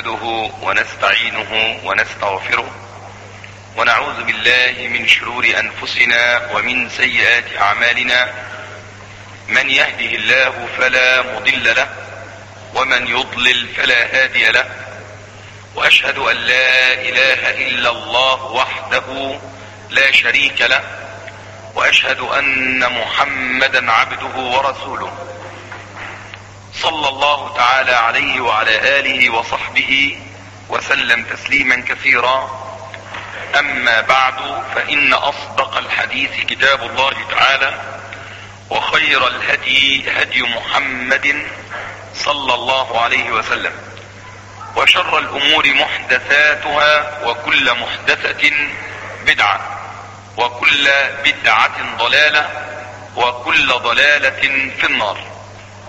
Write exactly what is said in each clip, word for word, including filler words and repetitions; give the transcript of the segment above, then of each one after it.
نحمده ونستعينه ونستغفره ونعوذ بالله من شرور أنفسنا ومن سيئات أعمالنا. من يهده الله فلا مضل له ومن يضلل فلا هادي له، وأشهد أن لا إله إلا الله وحده لا شريك له، وأشهد أن محمدا عبده ورسوله صلى الله تعالى عليه وعلى آله وصحبه وسلم تسليما كثيرا. أما بعد، فإن أصدق الحديث كتاب الله تعالى، وخير الهدي هدي محمد صلى الله عليه وسلم، وشر الأمور محدثاتها، وكل محدثة بدعة، وكل بدعة ضلالة، وكل ضلالة في النار.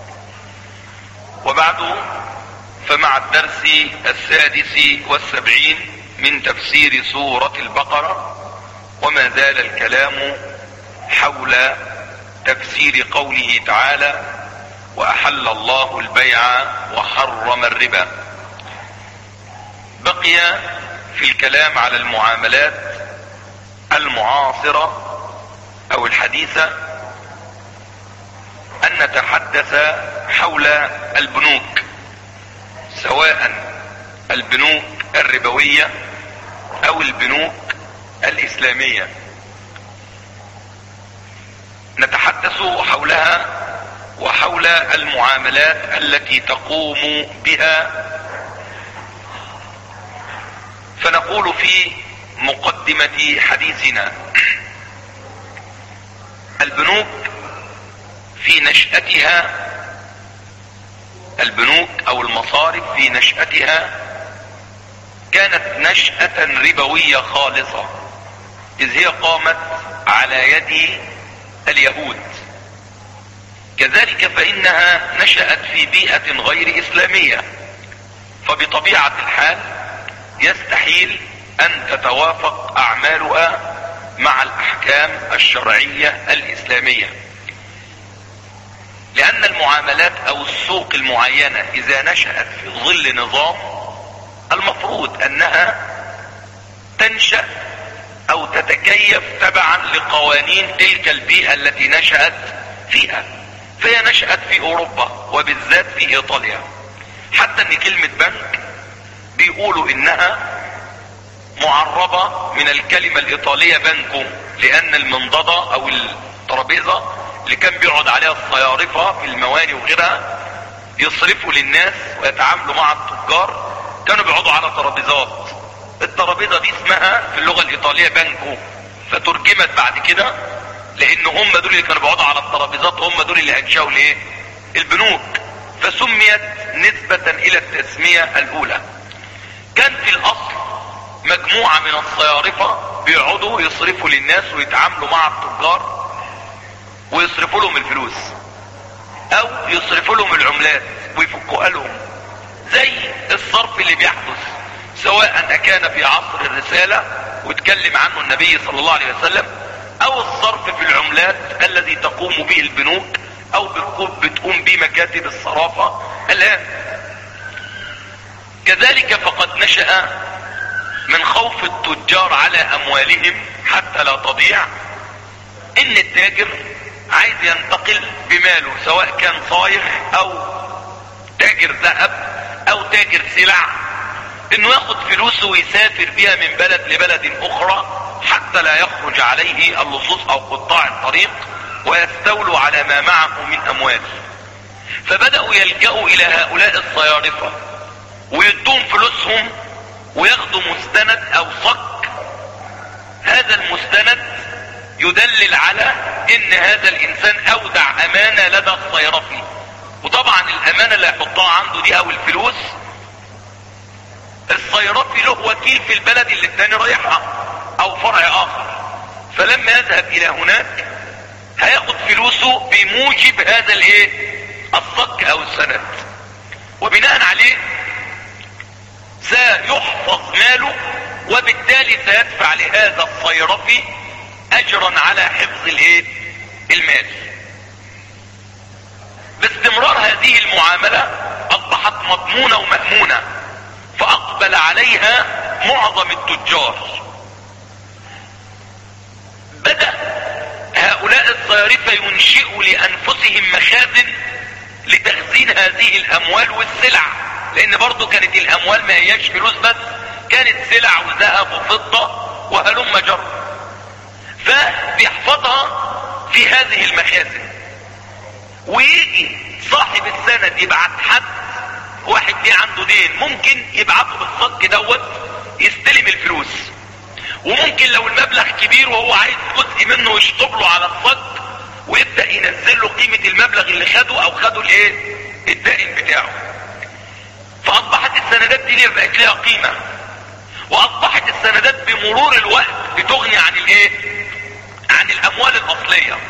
وبعد، فمع الدرس السادس والسبعين من تفسير سورة البقرة، وما زال الكلام حول تفسير قوله تعالى: وأحل الله البيع وحرم الربا. بقي في الكلام على المعاملات المعاصرة أو الحديثة أن نتحدث حول البنوك، سواء البنوك الربوية أو البنوك الإسلامية. نتحدث حولها وحول المعاملات التي تقوم بها. فنقول في مقدمة حديثنا: البنوك في نشأتها، البنوك او المصارف في نشأتها كانت نشأة ربوية خالصة، اذ هي قامت على يد اليهود. كذلك فإنها نشأت في بيئة غير إسلامية، فبطبيعة الحال يستحيل أن تتوافق أعمالها مع الأحكام الشرعية الإسلامية، لأن المعاملات أو السوق المعينة إذا نشأت في ظل نظام المفروض أنها تنشأ أو تتكيف تبعا لقوانين تلك البيئة التي نشأت فيها. فهي نشأت في أوروبا وبالذات في إيطاليا، حتى أن كلمة بنك بيقولوا إنها معربة من الكلمة الإيطالية بانكو، لأن المنضدة أو الترابيزة اللي كان بيقعد عليها الصيارفة في المواني وغيرها يصرفوا للناس ويتعاملوا مع التجار، كانوا بيقعدوا على ترابيزات. الترابيزة دي اسمها في اللغة الإيطالية بانكو، فترجمت بعد كده لأن هم دول اللي كانوا بيقعدوا على الترابيزات، هم دول اللي أنشأوا الايه؟ البنوك، فسميت نسبة إلى التسمية الأولى. كان في الأصل مجموعة من الصيارفة بيقعدوا يصرفوا للناس ويتعاملوا مع التجار ويصرفوا لهم الفلوس او يصرفوا لهم العملات ويفكوا لهم، زي الصرف اللي بيحدث سواء كان في عصر الرسالة واتكلم عنه النبي صلى الله عليه وسلم، او الصرف في العملات الذي تقوم به البنوك او بتقوم به مكاتب الصرافة الان. كذلك فقد نشأ من خوف التجار على اموالهم حتى لا تضيع ان التاجر عايز ينتقل بماله، سواء كان صايغ او تاجر ذهب او تاجر سلع، انه ياخد فلوسه ويسافر بها من بلد لبلد اخرى حتى لا يخرج عليه اللصوص او قطاع الطريق ويستولوا على ما معه من اموال. فبدأوا يلجأوا الى هؤلاء الصيارفة ويدون فلوسهم وياخدوا مستند او صك. هذا المستند يدلل على ان هذا الانسان اودع امانة لدى الصيرفي، وطبعا الامانة اللي هيحطها عنده دي او الفلوس، الصيرفي له وكيل في البلد اللي التاني رايحها او فرع اخر، فلما يذهب الى هناك هياخد فلوسه بموجب هذا الايه؟ الصك او السند، وبناء عليه سيحفظ ماله، وبالتالي سيدفع لهذا الصيرفي اجرا على حفظ الايه؟ المال. باستمرار هذه المعاملة اصبحت مضمونة ومأمونة، فاقبل عليها معظم التجار. بدأ هؤلاء الصيارفة ينشئوا لانفسهم مخازن لتخزين هذه الاموال والسلع، لان برضو كانت الاموال ما هياش فلوس بس، كانت سلع وذهب وفضة وهلم جر، فبيحفظها في هذه المخازن. ويجي صاحب السند يبعت حد، واحد ليه عنده دين ممكن يبعته بالصك دوت يستلم الفلوس، وممكن لو المبلغ كبير وهو عايز جزء منه يشطب له على الصك ويبدأ ينزل له قيمة المبلغ اللي خده او خده الايه الدائن بتاعه. فاصبحت السندات دي بقت لها قيمة، واصبحت السندات بمرور الوقت بتغني عن الايه عن الاموال الاصلية.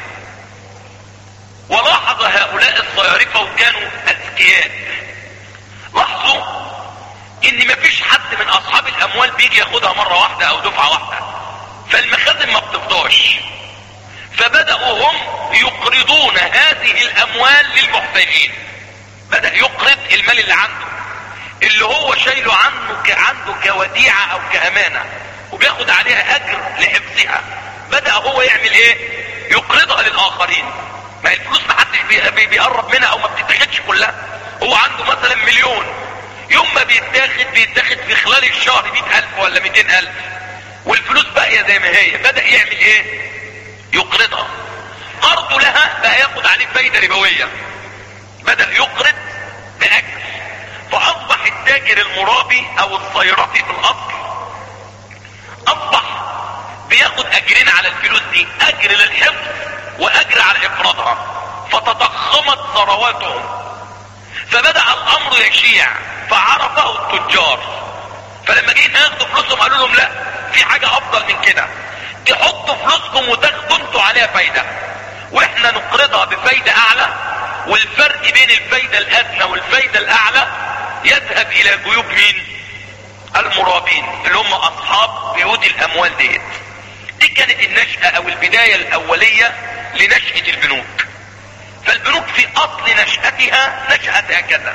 ولاحظ هؤلاء الصيارفة وكانوا اذكياء، لاحظوا ان مفيش حد من اصحاب الاموال بيجي ياخدها مرة واحدة او دفعة واحدة، فالمخازن ما بتفضاش، فبدأوا هم يقرضون هذه الاموال للمحتاجين. بدأ يقرض المال اللي عنده، اللي هو شايله عنه عنده كوديعة او كامانة وبياخد عليها اجر لحفظها، بدأ هو يعمل ايه يقرضها للاخرين. ما الفلوس محدش بي بيقرب منها او ما بتتاخدش كلها. هو عنده مثلا مليون، يوم ما بيتاخد بيتاخد في خلال الشهر مئة الف ولا مئتين الف، والفلوس باقية زي ما هي. بدأ يعمل ايه يقرضها، قرضه لها بقى ياخد عليه فايدة ربوية، بدأ يقرض بأجر. فاصبح التاجر المرابي او الصيرفي في الاصل اصبح بياخد اجرين على الفلوس دي، اجر للحفظ واجر على افرادها، فتضخمت ثرواتهم. فبدأ الامر يشيع فعرفه التجار، فلما جيت ياخدوا فلوسهم قالوا لهم لا، في حاجة افضل من كده، تحطوا فلوسكم وتاخدوا انتوا عليها فايدة واحنا نقرضها بفايدة اعلى، والفرق بين الفايدة الادنى والفايدة الاعلى يذهب الى جيوب مين المرابين اللي هم اصحاب بيوت الاموال ديت. دي كانت النشأة او البداية الاولية لنشأة البنوك. فالبنوك في اصل نشأتها نشأت هكذا.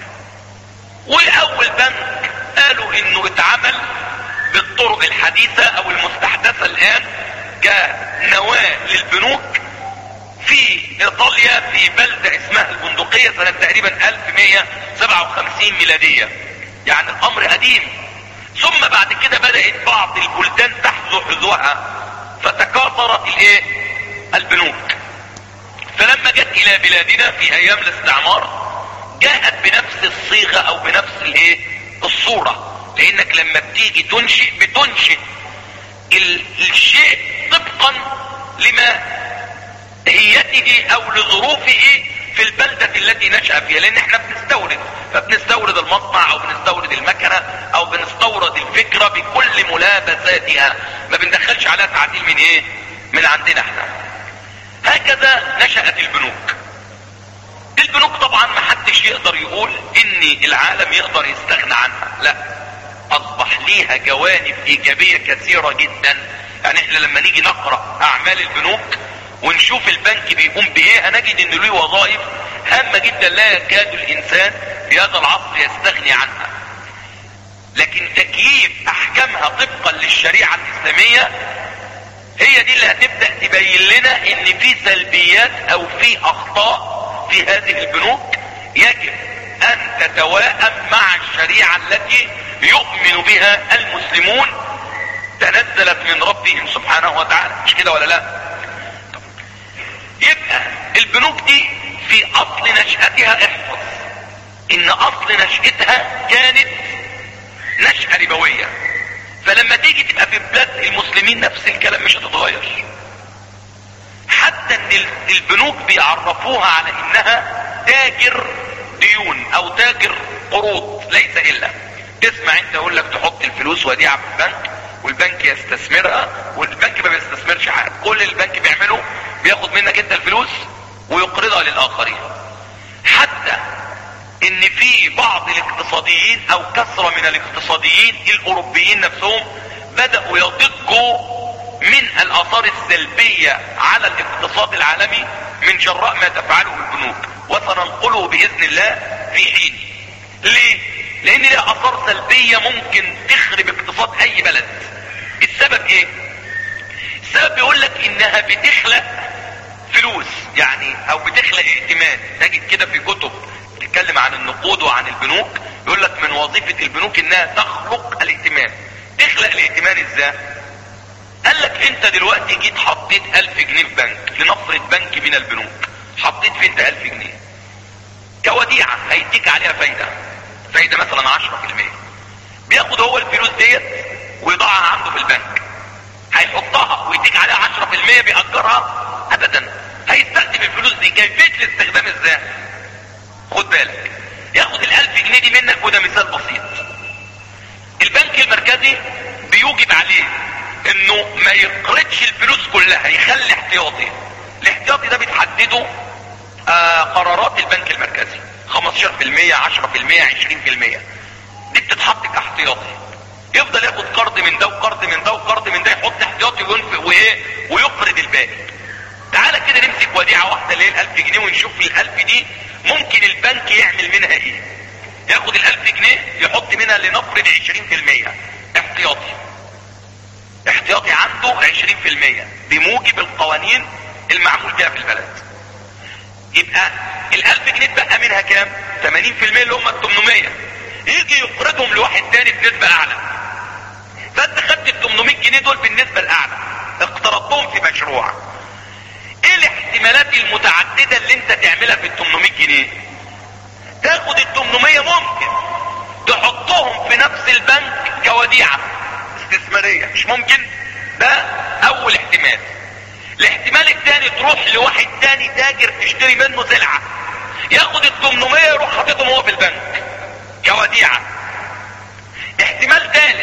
واول بنك قالوا انه اتعمل بالطرق الحديثة او المستحدثة الان كنواة للبنوك في ايطاليا في بلدة اسمها البندقية سنة تقريبا الف ومئة وسبعة وخمسين ميلادية، يعني الامر قديم. ثم بعد كده بدأت بعض البلدان تحذو حذوها فتكاثرت الايه البنوك. فلما جت الى بلادنا في ايام الاستعمار جاءت بنفس الصيغة او بنفس الايه الصورة، لانك لما بتيجي تنشئ بتنشئ الشيء طبقا لما هيته او لظروفه في البلدة التي نشأ فيها، لان احنا بنستورد، فبنستورد المصنع او بنستورد المكنة او بنستورد الفكرة بكل ملابساتها، ما بندخلش عليها تعديل من ايه من عندنا احنا. هكذا نشأت البنوك. البنوك طبعا ما حدش يقدر يقول ان العالم يقدر يستغنى عنها، لا، اصبح ليها جوانب ايجابية كثيرة جدا. يعني احنا لما نيجي نقرأ اعمال البنوك ونشوف البنك بيقوم بايه هنجد ان له وظائف هامة جدا لا يكاد الانسان في هذا العصر يستغني عنها. لكن تكييف احكامها طبقا للشريعة الاسلامية هي دي اللي هتبدأ تبين لنا ان في سلبيات او في اخطاء في هذه البنوك يجب ان تتواءم مع الشريعة التي يؤمن بها المسلمون تنزلت من ربهم سبحانه وتعالى، مش كده ولا لا؟ يبقى البنوك دي في اصل نشأتها احفظ ان اصل نشأتها كانت نشأة ربوية. فلما تيجي تبقى في بلاد المسلمين نفس الكلام مش هتتغير. حتى ان البنوك بيعرفوها على انها تاجر ديون او تاجر قروض ليس الا. تسمع انت يقول لك تحط الفلوس وديعة في البنك والبنك يستثمرها، والبنك ما بيستثمرش حاجة، كل البنك بيعمله بياخد منك انت الفلوس ويقرضها للاخرين. حتى ان في بعض الاقتصاديين او كثرة من الاقتصاديين الاوروبيين نفسهم بدأوا يضجوا من الاثار السلبية على الاقتصاد العالمي من جراء ما تفعله البنوك، وسننقله باذن الله في حين. ليه؟ لان لها اثار سلبية ممكن تخرب اقتصاد اي بلد. السبب ايه؟ السبب بيقول لك انها بتخلق فلوس يعني، او بتخلق ائتمان. تجد كده في كتب تتكلم عن النقود وعن البنوك يقول لك من وظيفة البنوك انها تخلق الائتمان. تخلق الائتمان ازاي؟ قال لك انت دلوقتي جيت حطيت الف جنيه في بنك، لنفرض بنك من البنوك، حطيت في انت الف جنيه كوديعة هيديك عليها فايدة، فايدة مثلا عشرة في المية. بياخد هو الفلوس ديت ويضعها عنده في البنك، هيحطها ويديك عليها عشرة في المية، بيأجرها ابدا. هيستخدم الفلوس دي، كيفية الاستخدام ازاي؟ خد بالك، ياخد الالف جنيه دي منك، وده مثال بسيط. البنك المركزي بيوجب عليه انه ما يقرضش الفلوس كلها، يخلي احتياطي. الاحتياطي ده بتحدده آه قرارات البنك المركزي، خمستاشر في المية، عشرة في المية، عشرين في المية، دي بتتحط كاحتياطي. يفضل ياخد قرض من ده وقرض من ده وقرض من ده، يحط احتياطي وينفق وايه ويقرض الباقي. تعالى كده نمسك وديعة واحدة اللي هي الالف جنيه ونشوف الالف دي ممكن البنك يعمل منها ايه. ياخد الالف جنيه يحط منها لنفرض عشرين في المية احتياطي، احتياطي عنده عشرين في المية بموجب القوانين المعمول بها في البلد. يبقى الالف جنيه بقى منها كام؟ ثمانين في المية اللي هم الثمانمية. يجي يقرضهم لواحد تاني بنسبة اعلى، فانت خدت ال ثمانمية جنيه دول بالنسبة الاعلى، اقترضتهم في مشروع. ايه الاحتمالات المتعددة اللي انت تعملها في ال ثمانمية جنيه؟ تاخد ال ثمانمية ممكن تحطهم في نفس البنك كوديعة استثمارية، مش ممكن؟ ده اول احتمال. الاحتمال الثاني تروح لواحد تاني تاجر تشتري منه سلعة، ياخد ال ثمانمية يروح حاططهم هو في البنك كوديعة. احتمال ثالث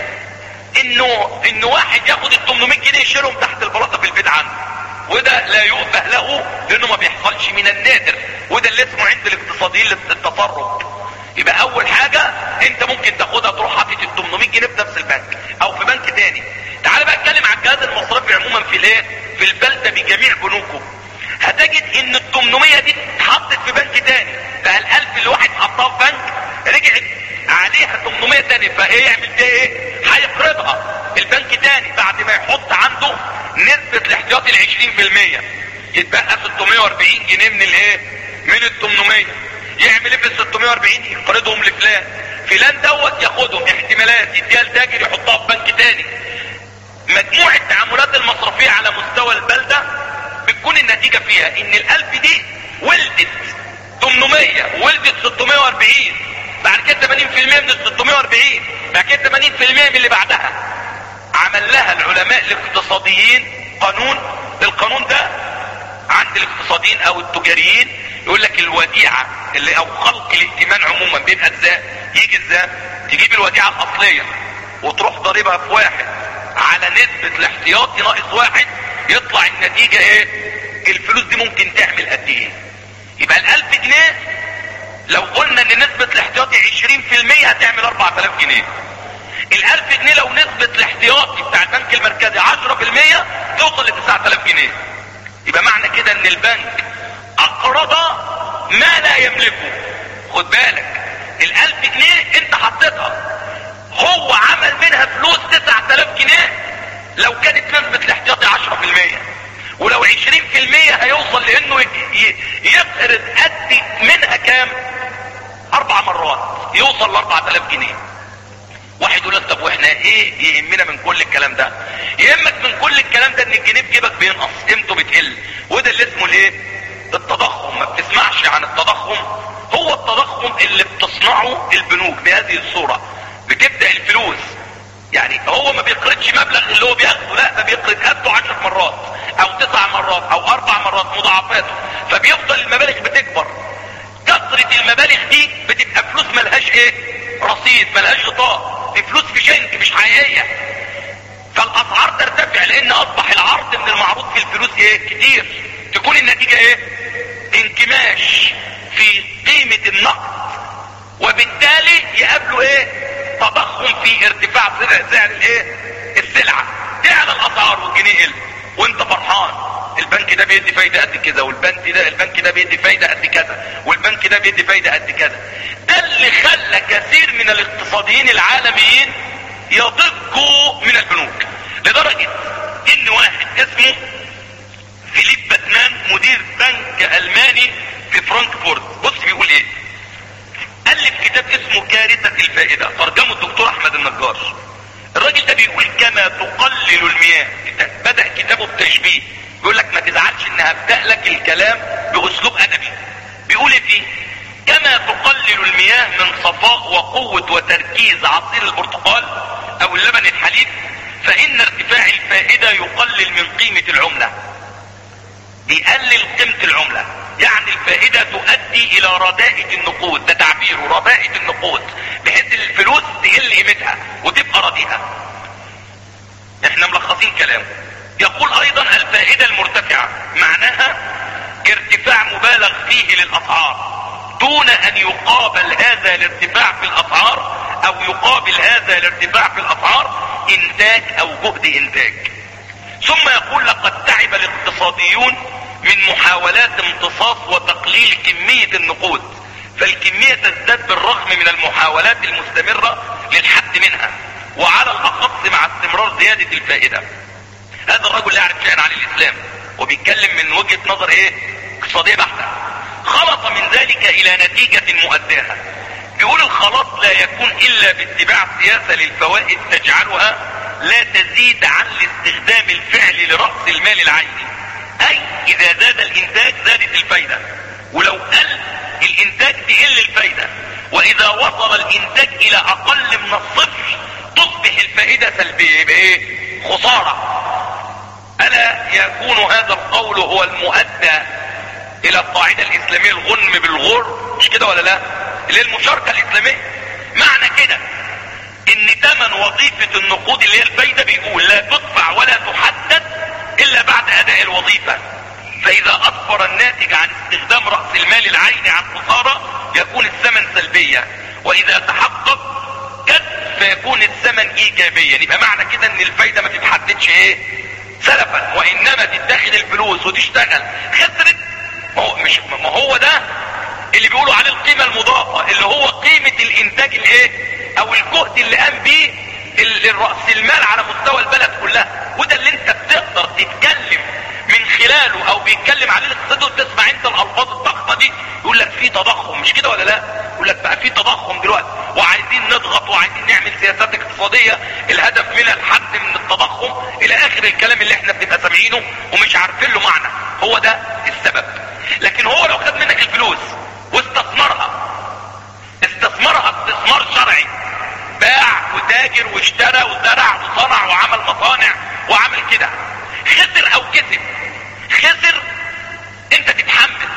انه انه واحد ياخد ال ثمانمية جنيه يشيلهم تحت البلاطة في البيت عنده، وده لا يؤبه له لانه ما بيحصلش، من النادر، وده اللي اسمه عند الاقتصاديين التسرب. يبقى اول حاجة انت ممكن تاخدها تروح حاطط ال ثمانمية جنيه في نفس البنك او في بنك تاني. تعال بقى اتكلم عن الجهاز المصرفي عموما في الايه في البلدة بجميع بنوكه. هتجد ان ال ثمانمية دي اتحطت في بنك تاني، بقى الالف اللي واحد حطها في بنك رجعت عليها ثمانمية تاني، فايه يعمل فيها ايه؟ هيقرضها البنك تاني بعد ما يحط عنده نسبة الاحتياطي ال عشرين في المية، يتبقى ستمية واربعين جنيه من الايه من ال ثمانمية. يعمل ايه في ال ستمية واربعين؟ يقرضهم لفلان، فلان دوت ياخدهم احتمالات يديها لتاجر يحطها في بنك تاني. مجموع التعاملات المصرفية على مستوى البلدة بتكون النتيجة فيها ان الالف دي ولدت ثمانمية، ولدت ستمية واربعين، بعد كده ثمانين في المية من ال ستمية واربعين، بعد كده ثمانين في المية من اللي بعدها. عمل لها العلماء الاقتصاديين قانون. القانون ده عند الاقتصاديين او التجاريين يقول لك الوديعة اللي او خلق الائتمان عموما بيبقى ازاي؟ يجي ازاي؟ تجيب الوديعة الاصلية وتروح ضاربها في واحد على نسبة الاحتياطي ناقص واحد، يطلع النتيجة ايه؟ الفلوس دي ممكن تعمل قد ايه؟ يبقى الالف جنيه لو قلنا ان نسبة الاحتياطي عشرين في المية هتعمل اربعة الاف جنيه. الالف جنيه لو نسبة الاحتياطي بتاع البنك المركزي عشرة في المية توصل لتسعة الاف جنيه. يبقى معنى كده ان البنك اقرض ما لا يملكه. خد بالك، الالف جنيه انت حطيتها، هو عمل منها فلوس تسعة الاف جنيه لو كانت نسبة الاحتياطي عشرة في المية، ولو عشرين في المية هيوصل لانه يقرض قد منها كام؟ اربع مرات، يوصل ل اربعة الاف جنيه. واحد يقول لك طب واحنا ايه يهمنا من كل الكلام ده؟ يهمك من كل الكلام ده ان الجنيه في جيبك بينقص، قيمته بتقل، وده اللي اسمه الايه؟ التضخم. ما بتسمعش عن التضخم؟ هو التضخم اللي بتصنعه البنوك بهذه الصورة. بتبدأ الفلوس، يعني هو ما بيقرضش مبلغ اللي هو بياخده، لا ده بيقرض قده عشر مرات او تسع مرات او اربع مرات مضاعفاته، فبيفضل المبالغ بتكبر. كثرة المبالغ دي بتبقى فلوس ملهاش ايه؟ رصيد، ملهاش غطاء، دي فلوس في شنك مش حقيقية. فالاسعار ترتفع لان اصبح العرض من المعروض في الفلوس ايه؟ كتير. تكون النتيجة ايه؟ انكماش في قيمة النقد، وبالتالي يقابله ايه؟ تضخم في ارتفاع سعر الايه؟ السلعة. تعلى الاسعار والجنيه يقل وانت فرحان، البنك ده بيدي فايدة قد كذا، والبنك ده البنك ده بيدي فايدة قد كذا، والبنك ده بيدي فايدة قد كذا. ده اللي خلى كثير من الاقتصاديين العالميين يضجوا من البنوك، لدرجة ان واحد اسمه فيليب باتمان مدير بنك الماني في فرانكفورت، بص بيقول ايه. ألف كتاب اسمه كارثة الفائدة، ترجمه الدكتور احمد النجار. الراجل ده بيقول كما تقلل المياه، بدأ كتابه بتشبيه، بيقول لك ما تزعلش ان هبدأ لك الكلام باسلوب ادبي. بيقول ايه فيه؟ كما تقلل المياه من صفاء وقوة وتركيز عصير البرتقال او اللبن الحليب، فان ارتفاع الفائدة يقلل من قيمة العملة. بيقلل قيمة العملة، يعني الفائدة تؤدي الى رداءة النقود، ده تعبيره رداءة النقود، بحيث الفلوس تقل قيمتها وتبقى رديئة. احنا ملخصين كلامه. يقول ايضا الفائدة المرتفعة معناها ارتفاع مبالغ فيه للاسعار دون ان يقابل هذا الارتفاع في الاسعار او يقابل هذا الارتفاع في الاسعار انتاج او جهد انتاج. ثم يقول لقد تعب الاقتصاديون من محاولات امتصاص وتقليل كمية النقود، فالكمية تزداد بالرغم من المحاولات المستمرة للحد منها، وعلى الاخص مع استمرار زيادة الفائدة. هذا الرجل لا يعرف شيئا عن الاسلام وبيتكلم من وجهة نظر ايه؟ اقتصادية بحتة. خلط من ذلك الى نتيجة مؤداها. بيقول الخلاص لا يكون الا باتباع سياسة للفوائد تجعلها لا تزيد عن الاستخدام الفعلي لرأس المال العيني، اي اذا زاد الانتاج زادت الفايدة، ولو قل الانتاج تقل الفايدة، واذا وصل الانتاج الى اقل من الصفر تصبح الفائدة سلبية، يبقى ايه؟ خسارة. الا يكون هذا القول هو المؤدى الى القاعدة الاسلامية الغنم بالغر، مش كده ولا لا؟ اللي هي المشاركة الاسلامية. معنى كده ان ثمن وظيفة النقود اللي هي الفايدة بيقول لا تدفع ولا تحدد الا بعد اداء الوظيفة، فاذا اصفر الناتج عن استخدام رأس المال العيني عن خسارة يكون الثمن سلبيا، واذا تحقق كسب فيكون الثمن ايجابيا. يبقى معنى كده ان الفايدة ما تتحددش ايه؟ سلفا، وانما تتدخل الفلوس وتشتغل. خسرت، ما هو مش ما هو ده اللي بيقولوا عليه القيمة المضافة، اللي هو قيمة الانتاج الايه او الجهد اللي قام بيه الرأس المال على مستوى البلد كلها. وده اللي انت بتقدر تتكلم من خلاله او بيتكلم عليه الاقتصاد، وتسمع انت الالفاظ الضخمة دي، يقول لك في تضخم، مش كده ولا لا؟ يقول لك بقى في تضخم دلوقتي وعايزين نضغط وعايزين نعمل سياسات اقتصادية الهدف منها الحد من التضخم الى اخر الكلام اللي احنا بنبقى سامعينه ومش عارفين له معنى. هو ده السبب. لكن هو لو خد منك الفلوس واستثمرها استثمرها استثمار شرعي، باع وتاجر واشترى وزرع وصنع وعمل مصانع وعمل كده، خسر او كسب، خسر انت تتحمل،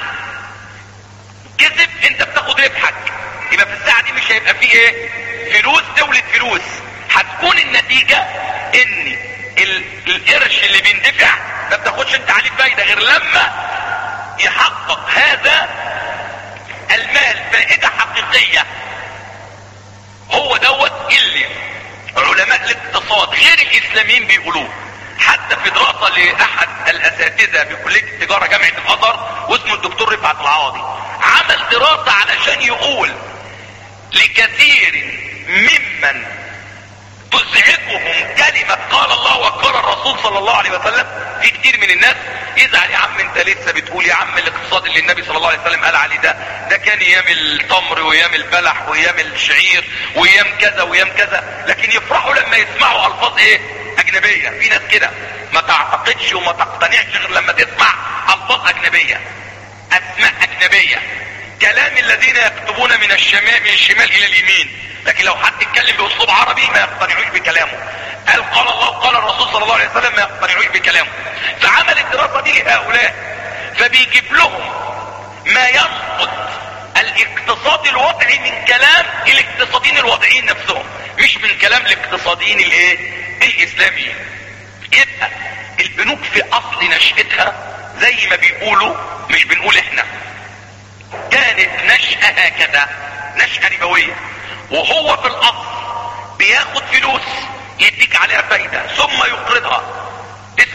كسب انت بتاخد ربحك. يبقى في الساعة دي مش هيبقى فيه ايه؟ فلوس تولد فلوس. هتكون النتيجة ان القرش اللي بيندفع ما بتاخدش انت عليه فايدة غير لما يحقق هذا المال فائدة حقيقية. هو دوت اللي علماء الاقتصاد غير الاسلاميين بيقولوه. حتى في دراسة لاحد الاساتذة بكلية التجارة جامعة الازهر واسمه الدكتور رفعت العوضي، عمل دراسة علشان يقول لكثير ممن تزعجهم كلمة قال الله وقال الرسول صلى الله عليه وسلم، في كتير من الناس يزعل، يا عم انت لسه بتقول يا عم الاقتصاد اللي النبي صلى الله عليه وسلم قال عليه ده ده كان ايام التمر وايام البلح وايام الشعير وايام كذا وايام كذا، لكن يفرحوا لما يسمعوا الفاظ ايه؟ اجنبية. في ناس كده ما تعتقدش وما تقتنعش غير لما تسمع الفاظ اجنبية، اسماء اجنبية، كلام الذين يكتبون من الشمال من الشمال الى اليمين. لكن لو حد اتكلم باسلوب عربي ما يقتنعوش بكلامه. قال قال الله وقال الرسول صلى الله عليه وسلم ما يقتنعوش بكلامه. فعمل الدراسة دي لهؤلاء، فبيجيب لهم ما ينقض الاقتصاد الوضعي من كلام الاقتصاديين الوضعيين نفسهم، مش من كلام الاقتصاديين الايه؟ الاسلاميين. يبقى البنوك في اصل نشأتها زي ما بيقولوا، مش بنقول احنا، كانت نشأة هكذا، نشأة ربوية. وهو في الاصل بياخد فلوس يديك عليها فايدة ثم يقرضها. اسمع انت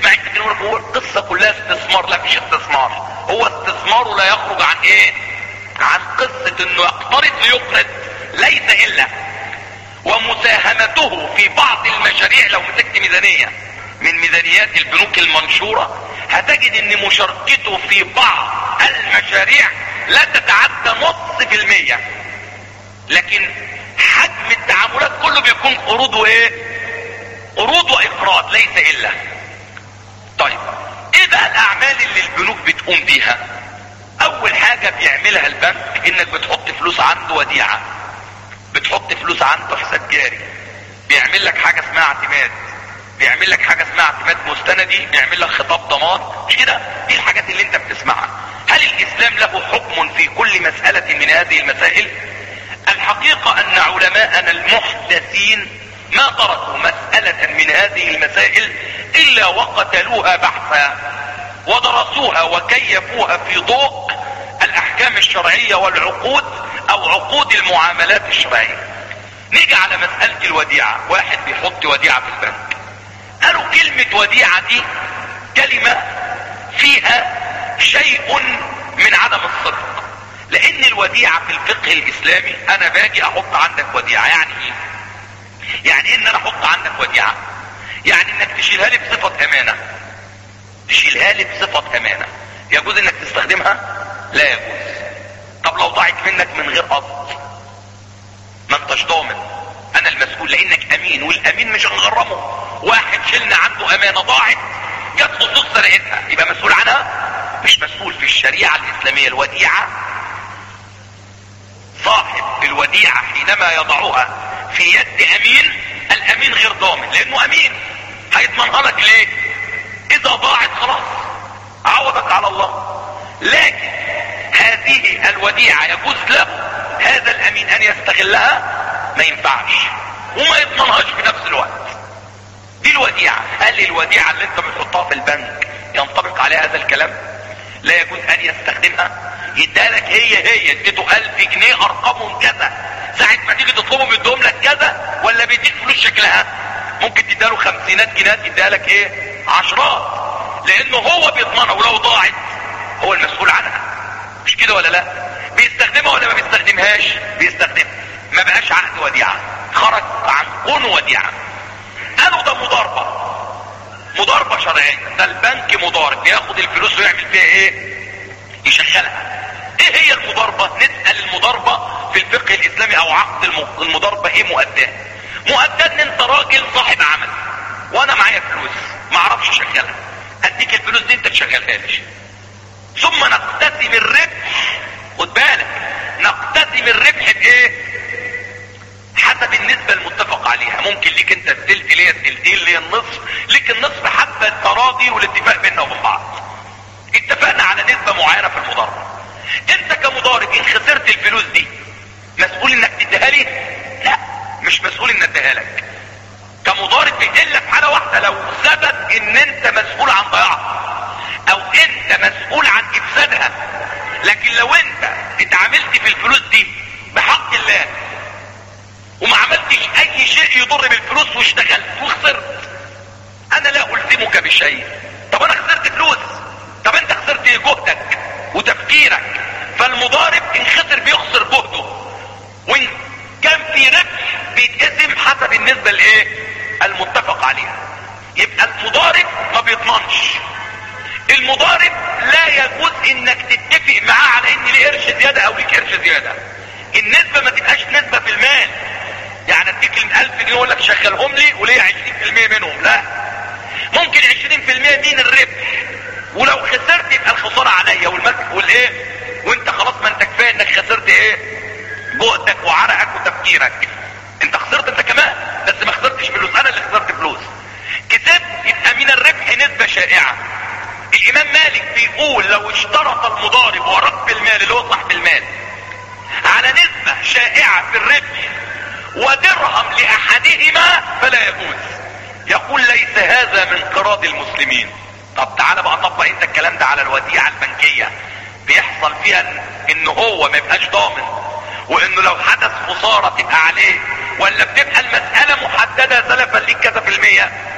هو القصة كلها استثمار. لا فيش استثمار، هو استثماره لا يخرج عن ايه؟ عن قصة انه يقترض ليقرض، ليس الا ومساهمته في بعض المشاريع. لو مسكت ميزانية من ميزانيات البنوك المنشورة هتجد ان مشاركته في بعض المشاريع لا تتعدى نص في المية، لكن حجم التعاملات كله بيكون قروض وايه؟ قروض واقراض، ليس الا. طيب ايه بقى الاعمال اللي البنوك بتقوم بيها؟ اول حاجة بيعملها البنك انك بتحط فلوس عنده وديعة، بتحط فلوس عنده حساب جاري، بيعمل لك حاجة اسمها اعتماد، بيعمل لك حاجة اسمها اعتماد مستندي، بيعمل لك خطاب ضمان. مش كده؟ دي الحاجات اللي انت بتسمعها. هل الاسلام له حكم في كل مسألة من هذه المسائل؟ الحقيقة ان علماءنا المحدثين ما تركوا مسألة من هذه المسائل الا وقتلوها بحثا ودرسوها وكيفوها في ضوء الاحكام الشرعية والعقود او عقود المعاملات الشرعية. نيجي على مسألة الوديعة. واحد بيحط وديعة في البنك، قالوا كلمة وديعة دي كلمة فيها شيء من عدم الصدق، لان الوديعة في الفقه الاسلامي انا باجي احط عندك وديعة. يعني ايه؟ يعني ان انا احط عندك وديعة يعني انك تشيلها لي بصفة امانة، تشيلها لي بصفة امانة. يجوز انك تستخدمها؟ لا يجوز. طب لو ضاعت منك من غير قصد، ما انتش ضامن، انا المسؤول لانك امين، والامين مش هنغرمه. واحد شلنا عنده امانة ضاعت، جت خصوص سرقتها، يبقى مسؤول عنها؟ مش مسؤول. في الشريعة الاسلامية الوديعة، صاحب الوديعة حينما يضعها في يد امين، الامين غير ضامن لانه امين، هيضمنها لك ليه؟ اذا ضاعت خلاص عوضك على الله. لكن هذه الوديعة يجوز له هذا الامين ان يستغلها؟ ما ينفعش، وما يضمنهاش في نفس الوقت. دي الوديعة. هل الوديعة اللي انت بتحطها في البنك ينطبق عليها هذا الكلام؟ لا يجوز ان يستخدمها. يديها لك هي هي، اديته الف جنيه ارقامهم كذا، ساعة ما تيجي تطلبه بيديهم لك كذا، ولا بيديك فلوس شكلها؟ ممكن تديها له خمسينات جنيهات، يديها لك ايه؟ عشرات، لانه هو بيضمنها، ولو ضاعت هو المسؤول عنها. مش كده ولا لا؟ بيستخدمها ولا ما بيستخدمهاش؟ بيستخدمها. ما بقاش عقد وديعة، خرج عن كون وديعة. قالوا ده مضاربة، مضاربة شرعية. ده البنك مضارب، بياخد الفلوس ويعمل فيها ايه؟ يشغلها. ايه هي المضاربة؟ نسأل المضاربة في الفقه الاسلامي او عقد المضاربة ايه مؤداه؟ مؤداه ان انت راجل صاحب عمل وانا معايا فلوس ما اعرفش اشغلها، اديك الفلوس دي انت تشغلها لي، ثم نقتسم الربح. خد بالك، نقتسم الربح بايه؟ حسب النسبة المتفق عليها. ممكن ليك انت التلت، ليا التلتين، ليا النصف، ليك النصف حتى التراضي والاتفاق بيننا وبين بعض. اتفقنا على نسبة معينة في المضاربة. انت كمضارب ان خسرت الفلوس دي مسؤول انك تديها لي؟ لا، مش مسؤول ان اديها لك كمضارب، الا في حالة واحدة، لو ثبت ان انت مسؤول عن ضياعها او انت مسؤول عن افسادها. لكن لو انت اتعاملت في الفلوس دي بحق الله وما عملتش اي شيء يضر بالفلوس واشتغلت وخسرت، انا لا الزمك بشيء. طب انا خسرت فلوس، طب انت خسرت جهدك وتفكيرك. فالمضارب ان خسر بيخسر جهده، وان كان في ربح بيتقسم حسب النسبة الايه؟ المتفق عليها. يبقى المضارب ما بيضمنش. المضارب لا يجوز انك تتفق معاه على ان ليه قرش زيادة او ليك قرش زيادة. النسبة ما تبقاش نسبة في المال، يعني اديك الالف جنيه يقول لك شغلهم لي وليه عشرين في المية منهم، لا، ممكن عشرين في المية من الربح، ولو خسرت يبقى الخسارة عليا والمسك والايه، وانت خلاص ما انت كفايه انك خسرت ايه؟ جهدك وعرقك وتفكيرك. انت خسرت انت كمان، بس ما خسرتش فلوس، انا اللي خسرت فلوس. كسبت يبقى من الربح نسبة شائعة. الامام مالك بيقول لو اشترط المضارب ورب المال اللي هو صاحب المال على نسبة شائعة في الربح ودرهم لاحدهما فلا يجوز. يقول ليس هذا من قراض المسلمين. طب تعالى بقى طبق انت الكلام ده على الوديعة البنكية. بيحصل فيها ان هو ما يبقاش ضامن، وانه لو حدث خسارة تبقى عليه، ولا بتبقى المسألة محددة سلفا ليك كذا في المية،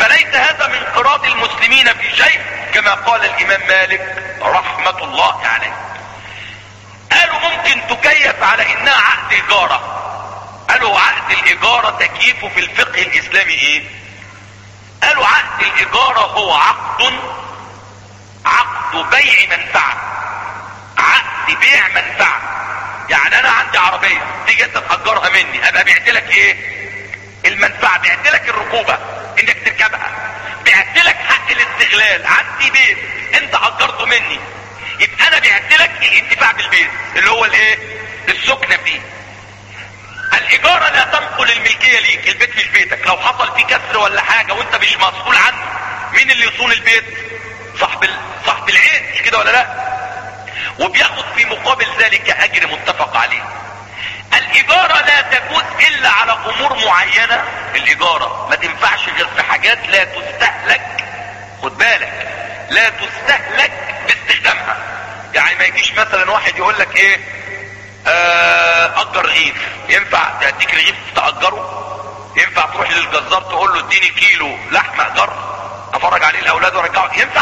فليس هذا من انقراض المسلمين في شيء، كما قال الامام مالك رحمة الله عليه. قالوا ممكن تكيف على انها عقد اجارة. قالوا عقد الاجارة تكييفه في الفقه الاسلامي ايه؟ قالوا عقد الاجارة هو عقد عقد بيع منفعة، عقد بيع منفعة. يعني انا عندي عربية تيجي انت تأجرها مني، ابقى بعت لك ايه؟ المنفعة، بعت لك الركوبة انك تركبها، بعت لك حق الاستغلال. عندي بيت انت اجرته مني، يبقى انا بعت لك الانتفاع بالبيت اللي هو الايه؟ السكنة فيه. الاجارة لا تنقل الملكية ليك، البيت مش بيتك. لو حصل فيه كسر ولا حاجة وانت مش مسؤول عنه، مين اللي يصون البيت؟ صاحب ال... صاحب العين، مش كده ولا لا؟ وبياخد في مقابل ذلك اجر متفق عليه. الاجارة لا تجوز الا على امور معينة. الاجارة ما تنفعش غير في حاجات لا تستهلك، خد بالك، لا تستهلك باستخدامها. يعني ما يجيش مثلا واحد يقول لك ايه، آه اجر رغيف. ينفع تديك رغيف تأجره؟ ينفع تروح للجزار تقول له اديني كيلو لحمة اجر افرج عليه الاولاد وارجعه؟ ينفع؟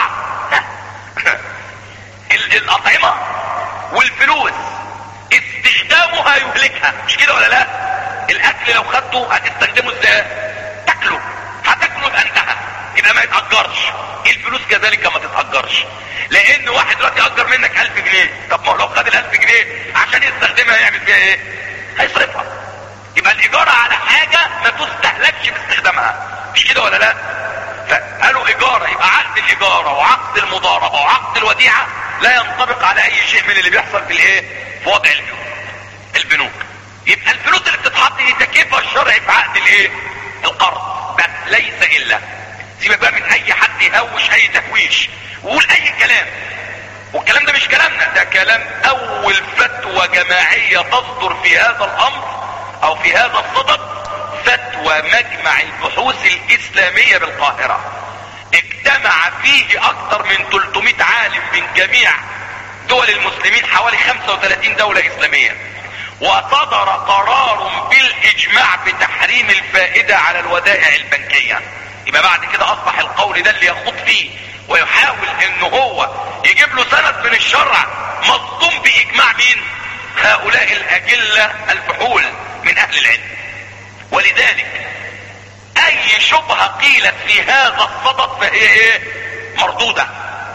الاطعمة والفلوس استخدامها يهلكها، مش كده ولا لا؟ الاكل لو خدته هتستخدمه ازاي؟ تاكله، هتاكله يبقى انتهى، يبقى ما يتأجرش. الفلوس كذلك ما تتأجرش، لان واحد دلوقتي اجر منك الف جنيه، طب ما هو لو خد الالف جنيه عشان يستخدمها يعمل فيها ايه؟ هيصرفها. يبقى الاجارة على حاجة ما تستهلكش باستخدامها، مش كده ولا لا؟ فقالوا اجارة، يبقى عقد الاجارة وعقد المضاربة وعقد الوديعة لا ينطبق على اي شيء من اللي بيحصل في الايه؟ في وضع البنوك. البنوك يبقى الفلوس اللي بتتحط دي تكييفها الشرعي في عقد الايه؟ القرض بس، ليس الا. سيبك بقى من اي حد يهوش اي تهويش وقول اي كلام، والكلام ده مش كلامنا، ده كلام اول فتوى جماعية تصدر في هذا الامر او في هذا الصدد، فتوى مجمع البحوث الاسلامية بالقاهرة. اجتمع فيه اكثر من ثلاثمائة عالم من جميع دول المسلمين، حوالي خمسة وثلاثين دولة اسلامية، وصدر قرار بالاجماع بتحريم الفائدة على الودائع البنكية. يبقى بعد كده اصبح القول ده اللي يخوض فيه ويحاول ان هو يجيب له سند من الشرع مصدوم باجماع مين؟ هؤلاء الاجلة الفحول من اهل العلم. ولذلك اي شبهة قيلت في هذا الصدد فهي ايه؟ مردودة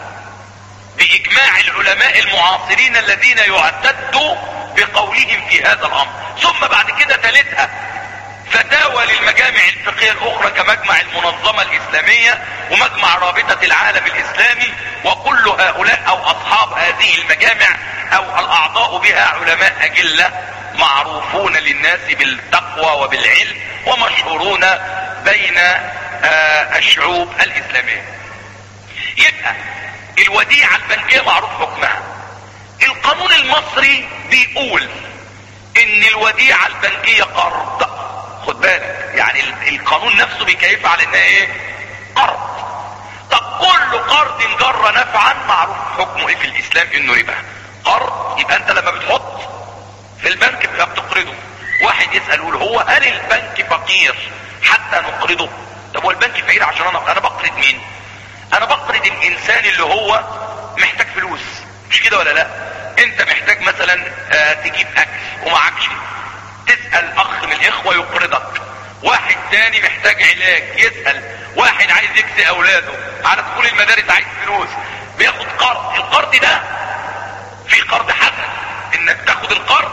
باجماع العلماء المعاصرين الذين يعتدوا بقولهم في هذا الامر. ثم بعد كده تلتها فتاوى للمجامع الفقهية الاخرى كمجمع المنظمة الاسلامية ومجمع رابطة العالم الاسلامي، وكل هؤلاء او اصحاب هذه المجامع او الاعضاء بها علماء اجلة معروفون للناس بالتقوى وبالعلم ومشهورون بين آه الشعوب الاسلامية. يبقى الوديعة البنكية معروف حكمها. القانون المصري بيقول ان الوديعة البنكية قرض، خد بالك، يعني القانون نفسه بيكيف على انها ايه؟ قرض. طب كل قرض جر نفعا معروف حكمه ايه في الاسلام؟ انه ربا. قرض يبقى انت لما بتحط في البنك بتقرضه. واحد يسأل يقول هو هل البنك فقير حتى نقرضه؟ طب هو البنك فقير عشان انا انا بقرض مين؟ انا بقرض الانسان اللي هو محتاج فلوس، مش كده ولا لا؟ انت محتاج مثلا آه تجيب اكل ومعكش، تسأل اخ من الاخوة يقرضك. واحد تاني محتاج علاج، يسأل واحد عايز يكسي اولاده على دخول المدارس، عايز فلوس، بياخد قرض. القرض ده في قرض حسن، انك تاخد القرض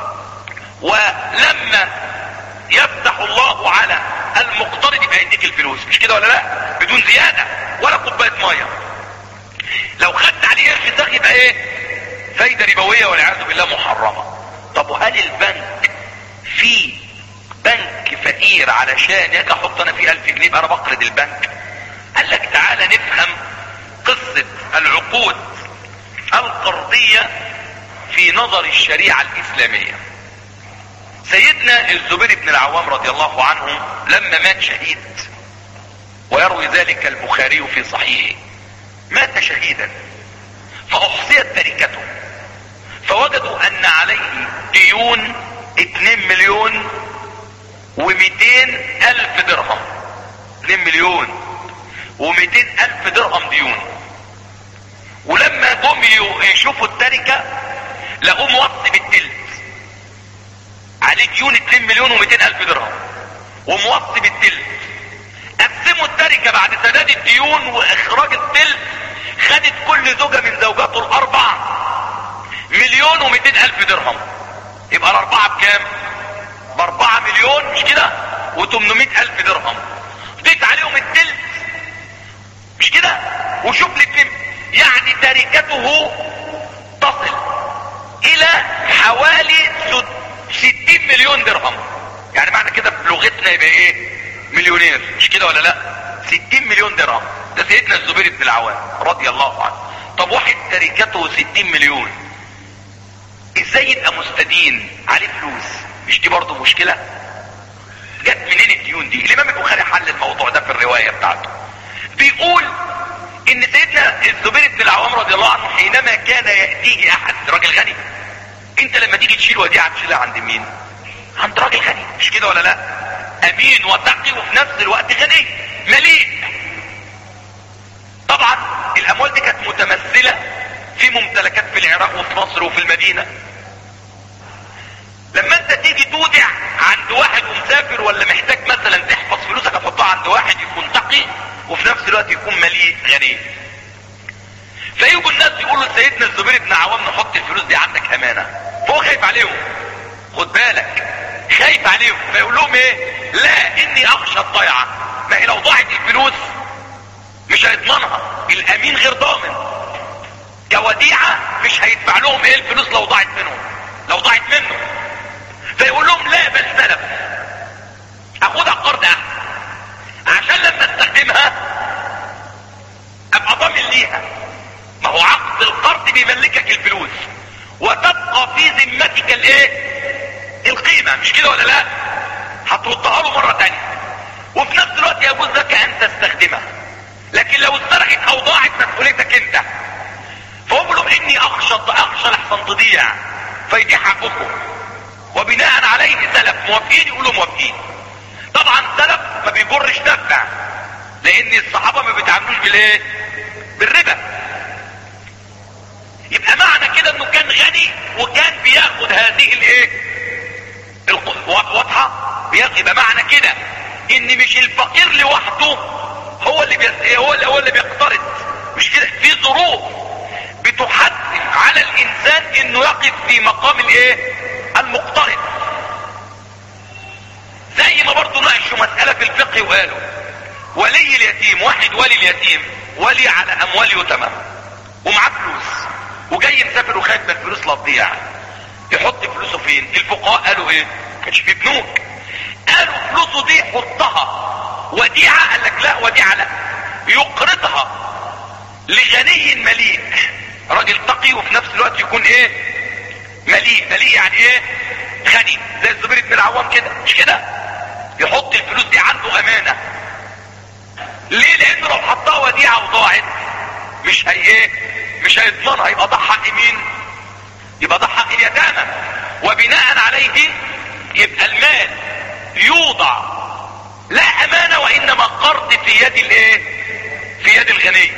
ولما يفتح الله على المقترض يبقى يديك الفلوس، مش كده ولا لا؟ بدون زيادة ولا كوباية مية. لو خدت عليه قرش زاغ يبقى ايه؟ فايدة ربوية والعياذ بالله محرمة. طب وهل البنك في بنك فقير علشان يجي احط انا فيه الف جنيه انا بقرض البنك؟ قال لك تعالى نفهم قصة العقود القرضية في نظر الشريعة الاسلامية. سيدنا الزبير بن العوام رضي الله عنه لما مات شهيد، ويروي ذلك البخاري في صحيحه، مات شهيدا فاحصيت تركته، فوجدوا ان عليه ديون اتنين مليون ومئتين الف درهم. اتنين مليون ومئتين الف درهم ديون. ولما جم يشوفوا التركة لقوه موصي بالتلت، عليه ديون اتنين مليون ومئتين الف درهم وموصي بالتلت. قسموا التركة بعد سداد الديون واخراج التلت، خدت كل زوجة من زوجاته الاربع مليون ومئتين الف درهم. يبقى الاربعة بكام؟ باربعة مليون مش كده وتمنمائة الف درهم. ضيت عليهم التلت مش كده، وشوف لي كم يعني تركته تصل الى حوالي ستين مليون درهم. يعني معنى كده بلغتنا يبقى ايه؟ مليونير مش كده ولا لا؟ ستين مليون درهم. ده سيدنا الزبير بن العوام رضي الله عنه. طب واحد تركته ستين مليون ازاي يبقى مستدين عليه فلوس؟ مش دي برضه مشكلة؟ جت منين الديون دي؟ الامام البخاري حل الموضوع ده في الرواية بتاعته، بيقول ان سيدنا الزبير بن العوام رضي الله عنه حينما كان يأتيه احد راجل غني. انت لما تيجي تشيل وديعة تشيلها عند مين؟ عند راجل غني مش كده ولا لا؟ امين وتقي وفي نفس الوقت غني مليء. طبعا الاموال دي كانت متمثلة في ممتلكات في العراق وفي مصر وفي المدينة. لما انت تيجي تودع عند واحد ومسافر ولا محتاج مثلا تحفظ فلوسك هتحطها عند واحد يكون تقي وفي نفس الوقت يكون مليء غني. فيجوا الناس يقولوا لسيدنا الزبير بن عوام نحط الفلوس دي عندك امانة، فهو خايف عليهم، خد بالك خايف عليهم. فيقول لهم ايه؟ لا اني اخشى الضيعة. ما هي لو ضاعت الفلوس مش هيضمنها، الامين غير ضامن. كوديعة مش هيدفع لهم ايه الفلوس لو ضاعت منهم لو ضاعت منه. فيقول لهم لا بل سلف، اخدها قرض احسن عشان لما استخدمها ابقى ضامن ليها. ما هو عقد القرض بيملكك الفلوس وتبقى في ذمتك الايه؟ القيمة مش كده ولا لا؟ هتردها له مرة تانية وفي نفس الوقت يجوز لك ان تستخدمها. لكن لو اتسرقت او ضاعت مسؤوليتك انت. فهم لهم اني اخشى اخشى لحسن تضيع فيدي حقكم. وبناء عليه سلف موافقين يقولوا موافقين. طبعا سلف ما بيجرش دفع لان الصحابة ما بيتعاملوش بالايه؟ بالربا. يبقى معنى كده انه كان غني وكان بياخد هذه الايه؟ واضحة؟ يبقى معنى كده ان مش الفقير لوحده هو اللي بي... هو اللي هو اللي بيقترض مش كده. في ظروف بتحتم على الانسان انه يقف في مقام الايه؟ المقترض. زي ما برضه ناقشوا مسألة في الفقه وقالوا ولي اليتيم، واحد ولي اليتيم ولي على اموال يتامى ومعاه فلوس وجاي مسافر وخايف من الفلوس لا تضيع، يحط فلوسه فين؟ الفقهاء قالوا ايه؟ كانش في بنوك، قالوا فلوسه دي حطها وديعة. قال لك لا وديعة لا، يقرضها لغني مليء، راجل تقي وفي نفس الوقت يكون ايه؟ مليء. مليء يعني ايه؟ غني زي الزبير بن العوام كده مش كده؟ يحط الفلوس دي عنده امانة. ليه؟ لانه لو حطها وديعة وضاعت مش هي ايه؟ مش هيضمنها، يبقى ده حق مين؟ يبقى ده حق اليتامى. وبناء عليه يبقى المال يوضع لا امانة وانما قرض في يد الايه؟ في يد الغني.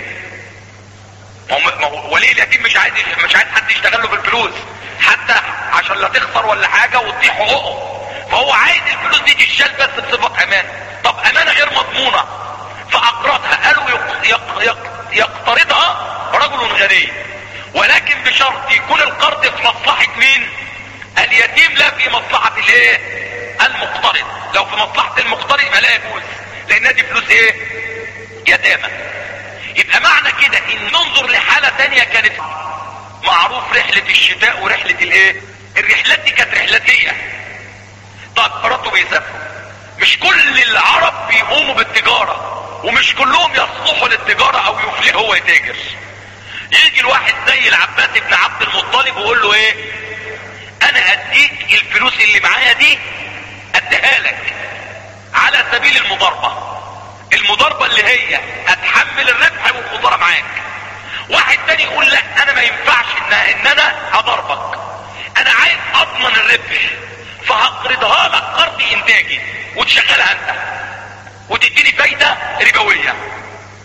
ما هو ولي اليتيم مش عايز مش عايز حد يشتغل له بالفلوس حتى عشان لا تخسر ولا حاجة وتضيع حقوقه، فهو عايز الفلوس دي تشال بس بصفة امانة. طب امانة غير مضمونة فاقرضها، قالوا يق يق يق يقترضها رجل غني ولكن بشرط يكون القرض في مصلحة مين؟ اليتيم لا في مصلحة الايه؟ المقترض. لو في مصلحة المقترض يبقى لا يجوز لان دي فلوس ايه؟ يتامى. يبقى معنى كده ان ننظر لحالة تانية كانت معروف رحلة الشتاء ورحلة الايه؟ الرحلات دي كانت رحلاتية. طب مراتوا بيسافروا، مش كل العرب بيقوموا بالتجارة ومش كلهم يصلحوا للتجارة او يفلحوا هو يتاجر. يجي الواحد زي العباس بن عبد المطلب ويقول له ايه؟ انا اديك الفلوس اللي معايا دي اديها لك على سبيل المضاربة. المضاربة اللي هي اتحمل الربح والخسارة معاك. واحد تاني يقول لا انا ما ينفعش ان, إن انا اضربك، انا عايز اضمن الربح فهقرضها لك قرض انتاجي وتشغلها انت وتديني فايدة ربوية.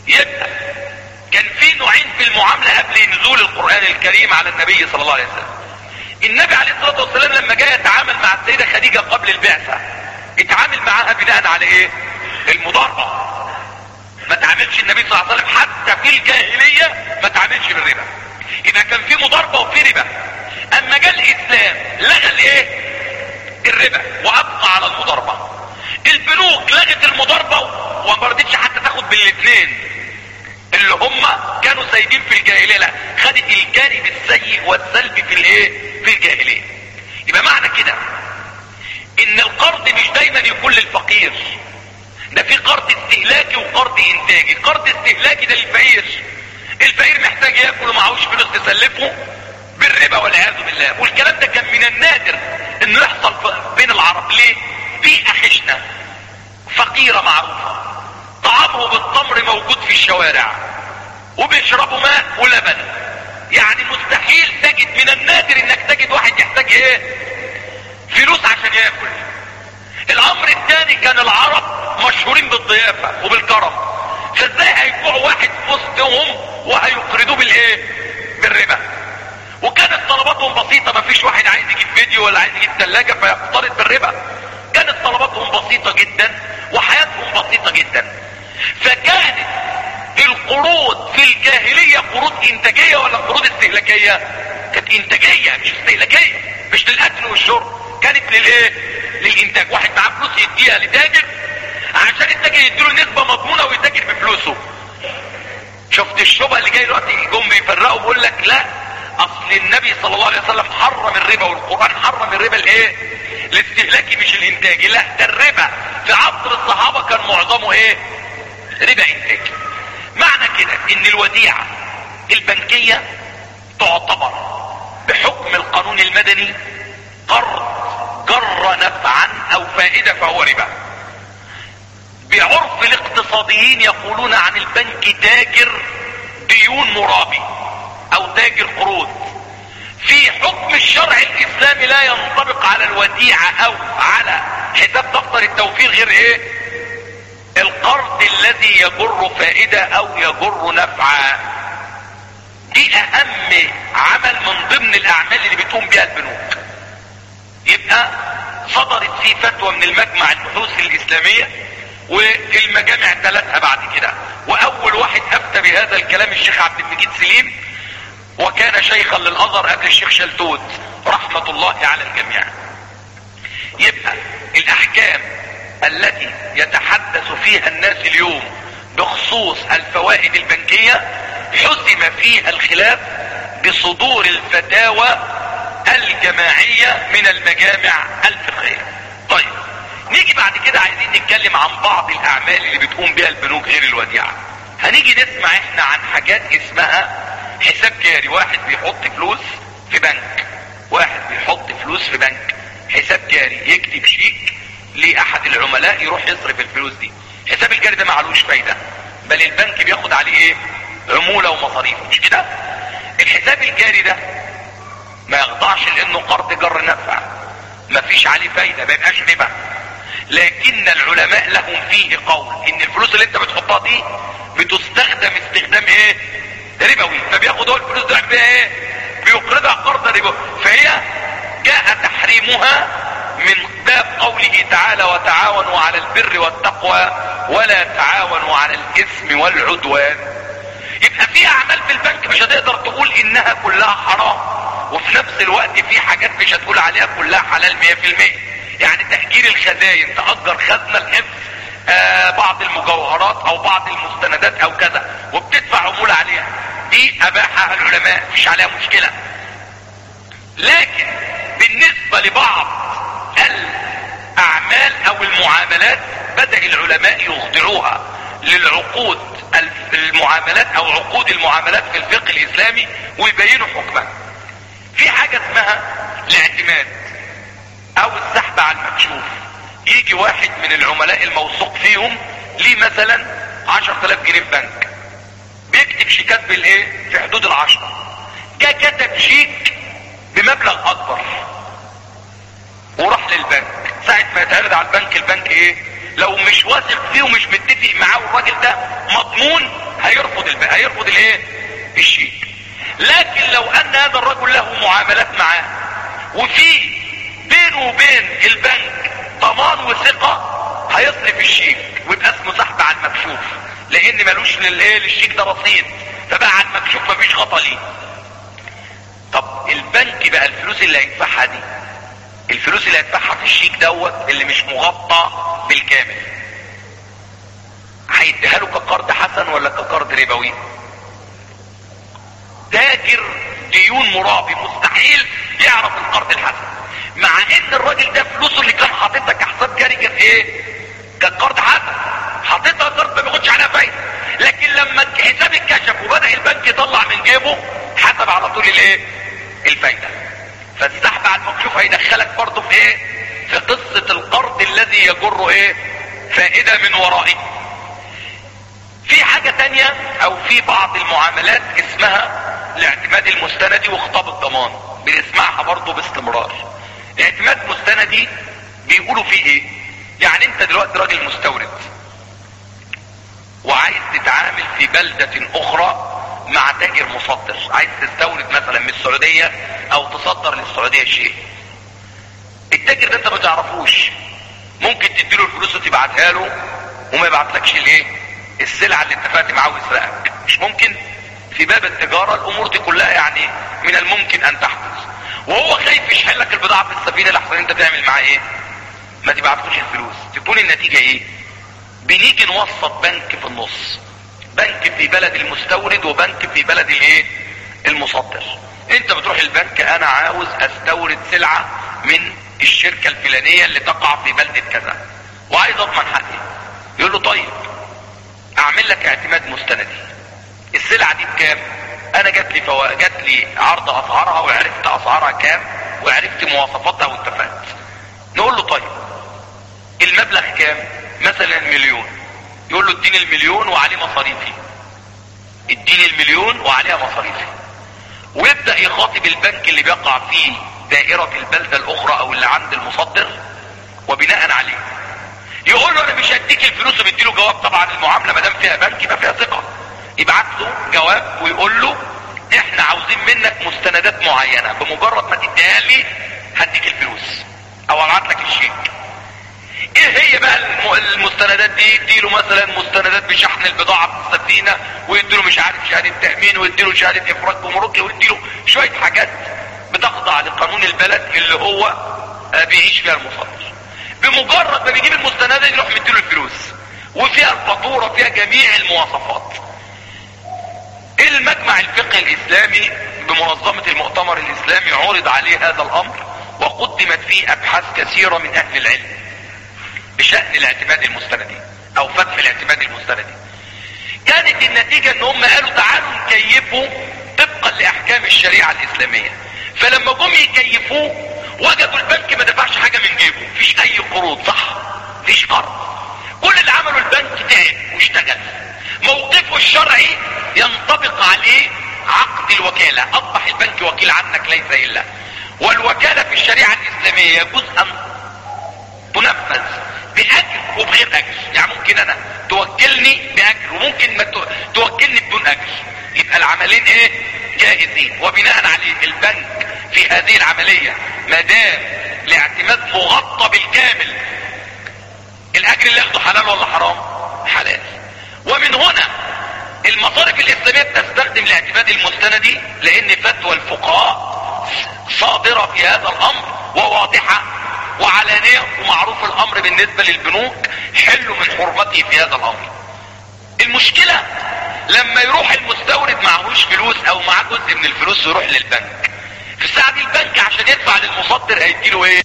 يبقى كان في نوعين في المعاملة قبل نزول القرآن الكريم على النبي صلى الله عليه وسلم. النبي عليه الصلاة والسلام لما جاء يتعامل مع السيدة خديجة قبل البعثة اتعامل معاها بناء على ايه؟ المضاربة. ما تعاملش النبي صلى الله عليه وسلم حتى في الجاهلية ما تعاملش بالربا. يبقى كان في مضاربة وفي ربا. اما جاء الاسلام لغى الايه؟ الربا وابقى على المضاربة. البنوك لغت المضاربة وما رضتش حتى تاخد بالاثنين اللي هم كانوا سايبين في الجاهلية، لا خدت الجانب السيء والسلبي في الايه؟ في الجاهلية. يبقى معنى كده ان القرض مش دايما يكون للفقير، ده في قرض استهلاكي وقرض انتاجي. قرض استهلاكي ده للفقير، الفقير محتاج ياكل ومعهوش فلوس تسلفه بالربا والعياذ بالله. والكلام ده كان من النادر انه يحصل بين العرب. ليه؟ بيئة خشنة فقيرة معروفة، طعامه بالتمر موجود في الشوارع وبيشربوا ماء ولبن. يعني مستحيل تجد، من النادر انك تجد واحد يحتاج ايه؟ فلوس عشان ياكل. الامر الثاني كان العرب مشهورين بالضيافة وبالكرم، فازاي هيجوعوا واحد في وسطهم وهيقرضوه بالايه؟ بالربا. وكانت طلباتهم بسيطة، مفيش واحد عايز يجيب فيديو ولا عايز يجيب ثلاجة فيقترض بالربا. كانت طلباتهم بسيطة جدا وحياتهم بسيطة جدا. فكانت القروض في الجاهلية قروض انتاجية ولا قروض استهلاكية؟ كانت انتاجية مش استهلاكية، مش للاكل والشرب، كانت للايه؟ للانتاج. واحد معاه فلوس يديها لتاجر عشان التاجر يديله نسبة مضمونة ويتاجر بفلوسه. شفت الشبهة اللي جاي دلوقتي؟ جم بيفرقوا بيقول لك لا اصل النبي صلى الله عليه وسلم حرم الربا والقرآن حرم الربا الايه؟ الاستهلاكي مش الانتاجي. لا، ده الربا في عصر الصحابة كان معظمه ايه؟ ربا انتاجي. معنى كده ان الوديعة البنكية تعتبر بحكم القانون المدني قرض جر نفعا او فائدة فهو ربا. بعرف الاقتصاديين يقولون عن البنك تاجر ديون مرابي او تاجر قروض. في حكم الشرع الاسلامي لا ينطبق على الوديعة او على حساب دفتر التوفير غير ايه؟ القرض الذي يجر فائدة او يجر نفعا. دي اهم عمل من ضمن الاعمال اللي بتقوم بها البنوك. يبقى صدرت فيه فتوى من المجمع البحوث الاسلامية والمجامع ثلاثها بعد كده، واول واحد افتى بهذا الكلام الشيخ عبد المجيد سليم، وكان شيخا للازهر قبل الشيخ شلتوت رحمة الله على الجميع. يبقى الاحكام التي يتحدث فيها الناس اليوم بخصوص الفوائد البنكية حسم فيها الخلاف بصدور الفتاوى الجماعية من المجامع الفقهية. طيب نيجي بعد كده عايزين نتكلم عن بعض الاعمال اللي بتقوم بها البنوك غير الوديعة. هنيجي نسمع احنا عن حاجات اسمها حساب جاري. واحد بيحط فلوس في بنك، واحد بيحط فلوس في بنك حساب جاري، يكتب شيك لاحد العملاء يروح يصرف الفلوس دي. حساب الجاري ده معلوش فايدة، بل البنك بياخد عليه ايه؟ عمولة ومصاريف، مش كده؟ الحساب الجاري ده ما يخضعش لانه قرض جر نفع، ما فيش عليه فايدة، ما يبقاش ربا. لكن العلماء لهم فيه قول ان الفلوس اللي انت بتحطها دي بتستخدم استخدام ايه؟ ربوي، فبياخد هو الفلوس ده بيها ايه؟ بيقرضها قرض ربوي. فهي جاء تحريمها من باب قوله تعالى وتعاونوا على البر والتقوى ولا تعاونوا على الاثم والعدوان. يبقى في اعمال في البنك مش هتقدر تقول انها كلها حرام، وفي نفس الوقت في حاجات مش هتقول عليها كلها حلال مية في المية. يعني تأجير الخزاين، تأجر خزنة الحفظ آه بعض المجوهرات او بعض المستندات او كذا وبتدفع عمولة عليها، دي اباحها العلماء مش عليها مشكلة. لكن بالنسبة لبعض الاعمال او المعاملات بدأ العلماء يخضعوها للعقود المعاملات او عقود المعاملات في الفقه الاسلامي ويبينوا حكمها. في حاجة اسمها الاعتماد او السحب على المكشوف. يجي واحد من العملاء الموثوق فيهم ليه مثلا عشر تلاف جنيه في بنك، بيكتب شيكات بالايه؟ في حدود العشرة. جا كتب شيك بمبلغ اكبر وراح للبنك. ساعة ما يتعرض على البنك، البنك ايه؟ لو مش واثق فيه ومش متفق معاه والراجل ده مضمون هيرفض الايه؟ الشيك. لكن لو ان هذا الرجل له معاملات معاه وفي بينه وبين البنك ضمان وثقة، هيصرف الشيك ويبقى اسمه سحب على المكشوف، لان ملوش للايه للشيك ده رصيد، فبقى على المكشوف مفيش خطأ ليه. طب البنك بقى الفلوس اللي هيدفعها دي، الفلوس اللي هيدفعها في الشيك دوت اللي مش مغطى بالكامل، هيديها له كقرض حسن ولا كقرض ربوي؟ تاجر ديون مرابي مستحيل يعرف القرض الحسن، مع ان الراجل ده فلوسه اللي كان حاططها كحساب جاري كان ايه؟ كان قرض حسن، حاططها قرض ما بياخدش عليها فايده. لكن لما الحساب اتكشف وبدا البنك يطلع من جيبه، حسب على طول الايه؟ الفايده. فالسحب على المكشوف هيدخلك برضه في ايه؟ في قصه القرض الذي يجر ايه؟ فائده من ورائه. في حاجه تانية او في بعض المعاملات اسمها الاعتماد المستندي وخطاب الضمان، بنسمعها برضه باستمرار. الاعتماد المستندي بيقولوا فيه ايه؟ يعني انت دلوقتي راجل مستورد وعايز تتعامل في بلدة اخرى مع تاجر مصدر، عايز تستورد مثلا من السعودية او تصدر للسعودية شيء. التاجر ده انت ما تعرفوش، ممكن تديله الفلوس وتبعتها له وما يبعتلكش الايه؟ السلعة اللي اتفقت معاه ويسرقك. مش ممكن؟ في باب التجارة الامور دي كلها يعني من الممكن ان تحدث، وهو خايف يشحن لك البضاعة في السفينة لحسن انت تعمل معاه ايه؟ ما تبعتلوش الفلوس. تكون النتيجة ايه؟ بنيجي نوسط بنك في النص، بنك في بلد المستورد وبنك في بلد الايه؟ المصدر. انت بتروح البنك، انا عاوز استورد سلعة من الشركة الفلانية اللي تقع في بلدة كذا وعايز اضمن حقي. يقول له طيب اعمل لك اعتماد مستندي، السلعة دي بكام؟ انا جات لي فوا... جات لي عرض اسعارها وعرفت اسعارها كام وعرفت مواصفاتها واتفقت. نقول له طيب المبلغ كام؟ مثلا مليون. يقول له اديني المليون وعليه مصاريفي، اديني المليون وعليها مصاريفي. ويبدأ يخاطب البنك اللي بيقع فيه دائرة البلدة الاخرى او اللي عند المصدر، وبناء عليه يقول له انا مش هديك الفلوس، وبيديله جواب. طبعا المعاملة ما دام فيها بنك يبقى فيها ثقة، يبعت له جواب ويقول له احنا عاوزين منك مستندات معينة، بمجرد ما تديها لي هديك الفلوس او ابعت لك الشيك. ايه هي بقى المستندات دي؟ يديله مثلا مستندات بشحن البضاعة في السفينة، ويديله مش عارف شهادة تأمين، ويديله شهادة افراج جمركي، ويديله شوية حاجات بتخضع لقانون البلد اللي هو بيعيش فيها المصدر. بمجرد ما بيجيب المستندات يروح مديله الفلوس، وفيها الفاتورة، فيها جميع المواصفات. المجمع الفقهي الاسلامي بمنظمة المؤتمر الاسلامي عرض عليه هذا الامر، وقدمت فيه ابحاث كثيرة من اهل العلم بشأن الاعتماد المستندي او فتح الاعتماد المستندي. كانت النتيجة ان هم قالوا تعالوا نكيفه طبقا لاحكام الشريعة الاسلامية. فلما جم يكيفوه وجدوا البنك ما دفعش حاجة من جيبه، مفيش اي قروض، صح؟ مفيش قرض. كل اللي عمله البنك تعب واشتغل. موقفه الشرعي ينطبق عليه عقد الوكالة، اصبح البنك وكيل عنك ليس الا. والوكالة في الشريعة الاسلامية يجوز ان تنفذ باجر وبغير اجر. يعني ممكن انا توكلني باجر وممكن ما توكلني بدون اجر، يبقى العملين ايه؟ جائزين. وبناء عليه البنك في هذه العملية ما دام الاعتماد مغطى بالكامل، الاجر اللي ياخده حلال ولا حرام؟ حلال. ومن هنا المصارف الاسلامية بتستخدم الاعتماد المستندي، لان فتوى الفقهاء صادرة في هذا الامر وواضحة وعلانية، ومعروف الامر بالنسبة للبنوك حل من حرمته في هذا الامر. المشكلة لما يروح المستورد معهوش فلوس او معاه جزء من الفلوس يروح للبنك، في الساعة دي البنك عشان يدفع للمصدر هيديله ايه؟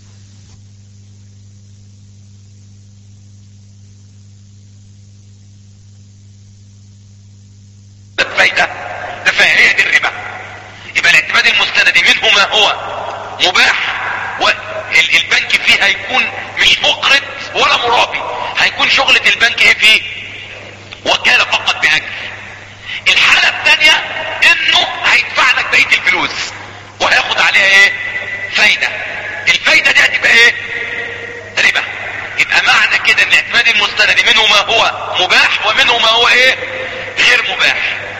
فايدة. ده فهي دي الربا. يبقى الاعتماد المستندي منه ما هو مباح، والبنك فيه هيكون مش مقرض ولا مرابي، هيكون شغلة البنك ايه فيه؟ وكالة فقط بأجر. الحالة الثانية انه هيدفع لك بقية الفلوس وهياخد عليها ايه؟ فايدة. الفايدة دي هتبقى ايه؟ ربا. يبقى معنى كده ان الاعتماد المستندي منه ما هو مباح ومنه ما هو ايه؟ غير مباح.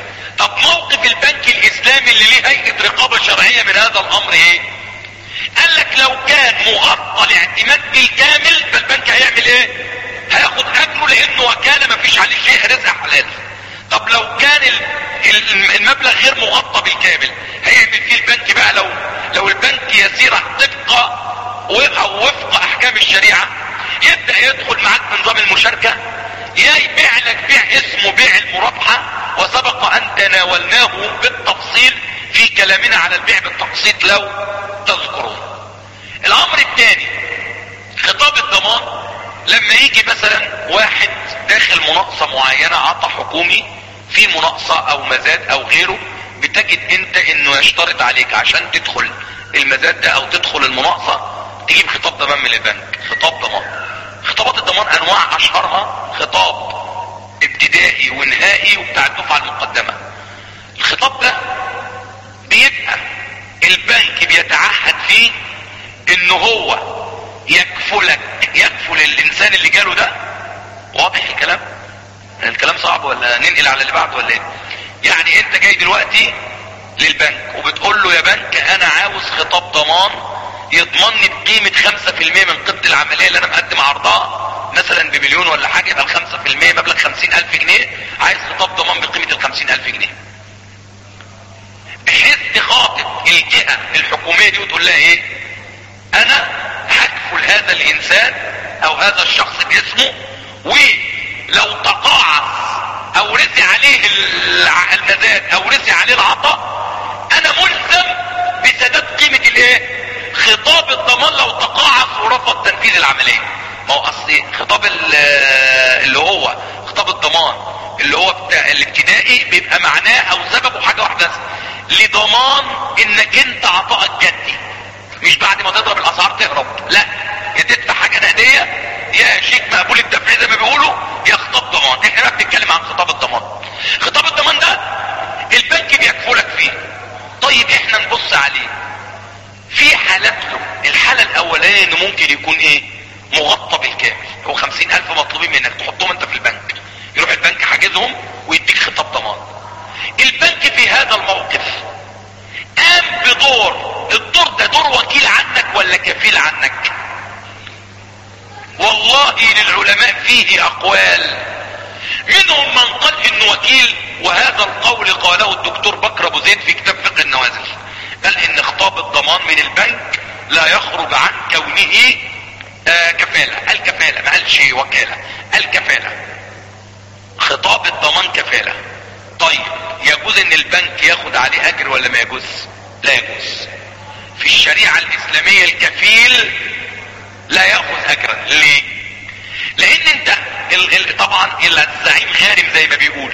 طب موقف البنك الاسلامي اللي ليه هيئة رقابة شرعية من هذا الامر ايه؟ قال لك لو كان مغطى الاعتماد بالكامل فالبنك هيعمل ايه؟ هياخد اجره لانه وكالة مفيش عليه شيء، رزق حلال. طب لو كان المبلغ غير مغطى بالكامل هيعمل فيه البنك بقى؟ لو لو البنك يسير طبق او وفق احكام الشريعة، يبدأ يدخل معاك في نظام المشاركة، يا يبيع لك بيع اسمه بيع المرابحة، وسبق ان تناولناه بالتفصيل في كلامنا على البيع بالتقسيط لو تذكرون. الامر الثاني خطاب الضمان. لما يجي مثلا واحد داخل مناقصة معينة، عطى حكومي في مناقصة او مزاد او غيره، بتجد انت انه يشترط عليك عشان تدخل المزاد ده او تدخل المناقصة تجيب خطاب ضمان من البنك. خطاب ضمان، خطابات الضمان انواع، اشهرها خطاب ابتدائي ونهائي وبتاع الدفعة المقدمة. الخطاب ده بيبقى البنك بيتعهد فيه انه هو يكفلك، يكفل الانسان اللي جاله ده. واضح الكلام؟ الكلام صعب ولا ننقل على اللي بعده ولا ايه؟ يعني انت جاي دلوقتي للبنك وبتقول له يا بنك انا عاوز خطاب ضمان يضمنني بقيمة خمسة في المية من قيمة العملية اللي انا مقدم عرضها مثلا بمليون ولا حاجة، يبقى الخمسة في المية مبلغ خمسين الف جنيه، عايز خطاب ضمان بقيمة الخمسين الف جنيه، بحيث تخاطب الجهة الحكومية دي وتقول لها ايه؟ انا هكفل هذا الانسان او هذا الشخص باسمه، ولو تقاعس او رسي عليه المزاد او رسي عليه العطاء انا ملزم بسداد قيمة الايه؟ خطاب الضمان لو تقاعس ورفض تنفيذ العملية. ما هو اصل خطاب اللي هو خطاب الضمان اللي هو بتاع الابتدائي بيبقى معناه او سببه حاجة واحدة بس، لضمان انك انت عطائك جدي، مش بعد ما تضرب الاسعار تهرب، لا، يا تدفع حاجة نقدية يا شيك مقبول الدفع زي ما بيقولوا يا خطاب ضمان. احنا بقى بنتكلم عن خطاب الضمان. خطاب الضمان ده البنك بيكفلك فيه. طيب احنا نبص عليه في حالات له. الحالة الاولانية انه ممكن يكون ايه؟ مغطى بالكامل، هو خمسين الف مطلوبين منك تحطهم انت في البنك، يروح البنك حاجزهم ويديك خطاب ضمان. البنك في هذا الموقف قام بدور، الدور ده دور وكيل عنك ولا كفيل عنك؟ والله للعلماء فيه اقوال، منهم من قال انه وكيل، وهذا القول قاله الدكتور بكر ابو زيد في كتاب فقه النوازل، قال ان خطاب الضمان من البنك لا يخرج عن كونه آه كفالة. الكفالة ما قالش وكالة، الكفالة. خطاب الضمان كفالة. طيب يجوز ان البنك ياخد عليه اجر ولا ما يجوز؟ لا يجوز. في الشريعة الاسلامية الكفيل لا يأخذ اجرا. ليه؟ لان انت طبعا الزعيم غارم زي ما بيقول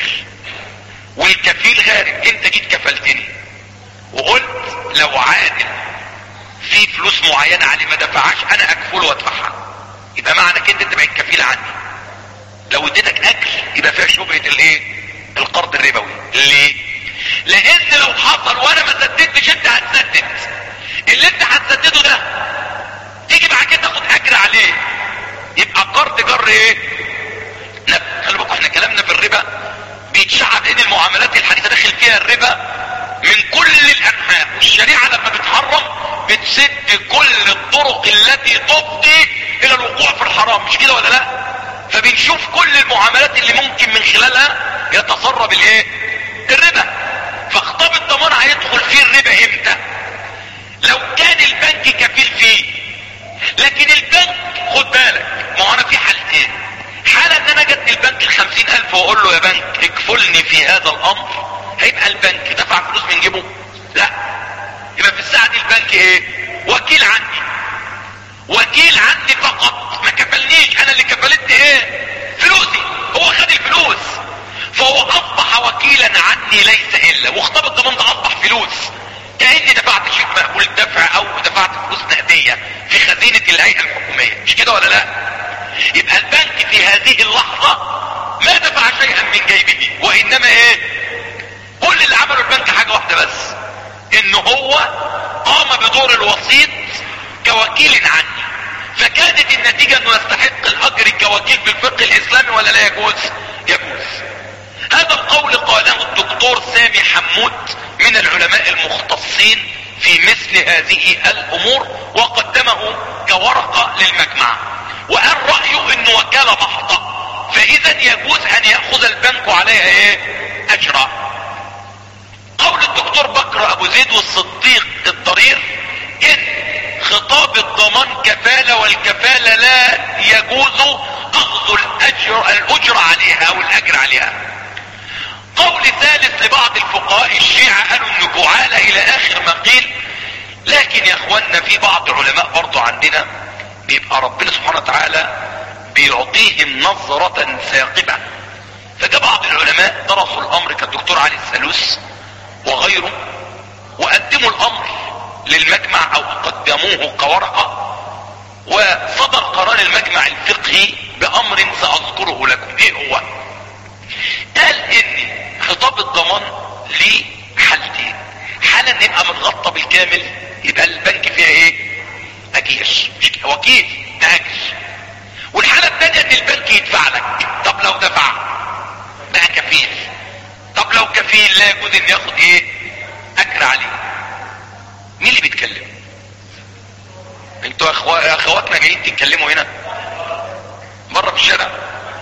والكفيل غارم. انت جيت كفلتني وقلت لو عادل في فلوس معينة عليه ما دفعهاش انا اكفله وادفعها، يبقى معنى كده انت بقيت كفيل عني. لو اديتك اجر يبقى فيها شبهة الايه؟ القرض الربوي. ليه؟ لان لو حصل وانا ما سددتش انت هتسدد، اللي انت هتسدده ده تيجي بعد كده تاخد اجر عليه، يبقى قرض جر ايه؟ لا خلي بالكم احنا كلامنا في الربا بيتشعب ان المعاملات الحديثة داخل فيها الربا من كل الانحاء، والشريعة لما بتحرم بتسد كل الطرق التي تفضي الى الوقوع في الحرام، مش كده ولا لا؟ فبنشوف كل المعاملات اللي ممكن من خلالها يتسرب الايه؟ الربا. فخطاب الضمان هيدخل فيه الربا امتى؟ لو كان البنك كفيل فيه. لكن البنك خد بالك، ما هو انا في حالتين، حالة ان انا جت البنك الخمسين الف واقول له يا بنك اكفلني في هذا الامر، هيبقى البنك دفع فلوس من جيبه؟ لا، يبقى في الساعة دي البنك ايه؟ وكيل عندي، وكيل عندي فقط، ما كفلنيش، انا اللي كفلت ايه؟ فلوسي، هو خد الفلوس، فهو اصبح وكيلا عني ليس الا، وخطاب الضمان ده اصبح فلوس، كأني دفعت شيك مقبول الدفع او دفعت فلوس نقدية في خزينة الهيئة الحكومية، مش كده ولا لا؟ يبقى البنك في هذه اللحظة ما دفع شيئا من جيبه، وانما ايه؟ كل اللي عمله البنك حاجة واحدة بس، ان هو قام بدور الوسيط كوكيل عني، فكانت النتيجة انه يستحق الاجر كوكيل بالفقه الاسلامي ولا لا يجوز؟ يجوز. هذا القول قاله الدكتور سامي حمود من العلماء المختصين في مثل هذه الامور، وقدمه كورقة للمجمع، وقال رأيه انه وكالة محضة، فاذا يجوز ان يأخذ البنك عليها ايه اجرا. قول الدكتور بكر ابو زيد والصديق الضرير ان خطاب الضمان كفالة، والكفالة لا يجوز اخذ الاجر الاجر عليها او الاجر عليها. قول ثالث لبعض الفقهاء الشيعة قالوا انه جعالة الى اخر ما قيل. لكن يا اخواننا في بعض علماء برضو عندنا بيبقى ربنا سبحانه وتعالى بيعطيهم نظرة ثاقبة، فجاء بعض العلماء درسوا الامر كالدكتور علي السلوس وغيره، وقدموا الامر للمجمع او قدموه كورقة، وصدر قرار المجمع الفقهي بامر ساذكره لكم. ايه هو؟ قال ان خطاب الضمان ليه حالتين: حالة ان يبقى متغطى بالكامل، يبقى البنك فيها ايه اجير، مش وكيل تاجر، والحالة الثانية ان البنك يدفع لك. طب لو دفع بقى كفيل. طب لو كفيل لا يجوز ان ياخد ايه اجر عليه. مين اللي بيتكلم؟ انتوا أخو... اخواتنا جايين تتكلموا هنا بره في الشارع.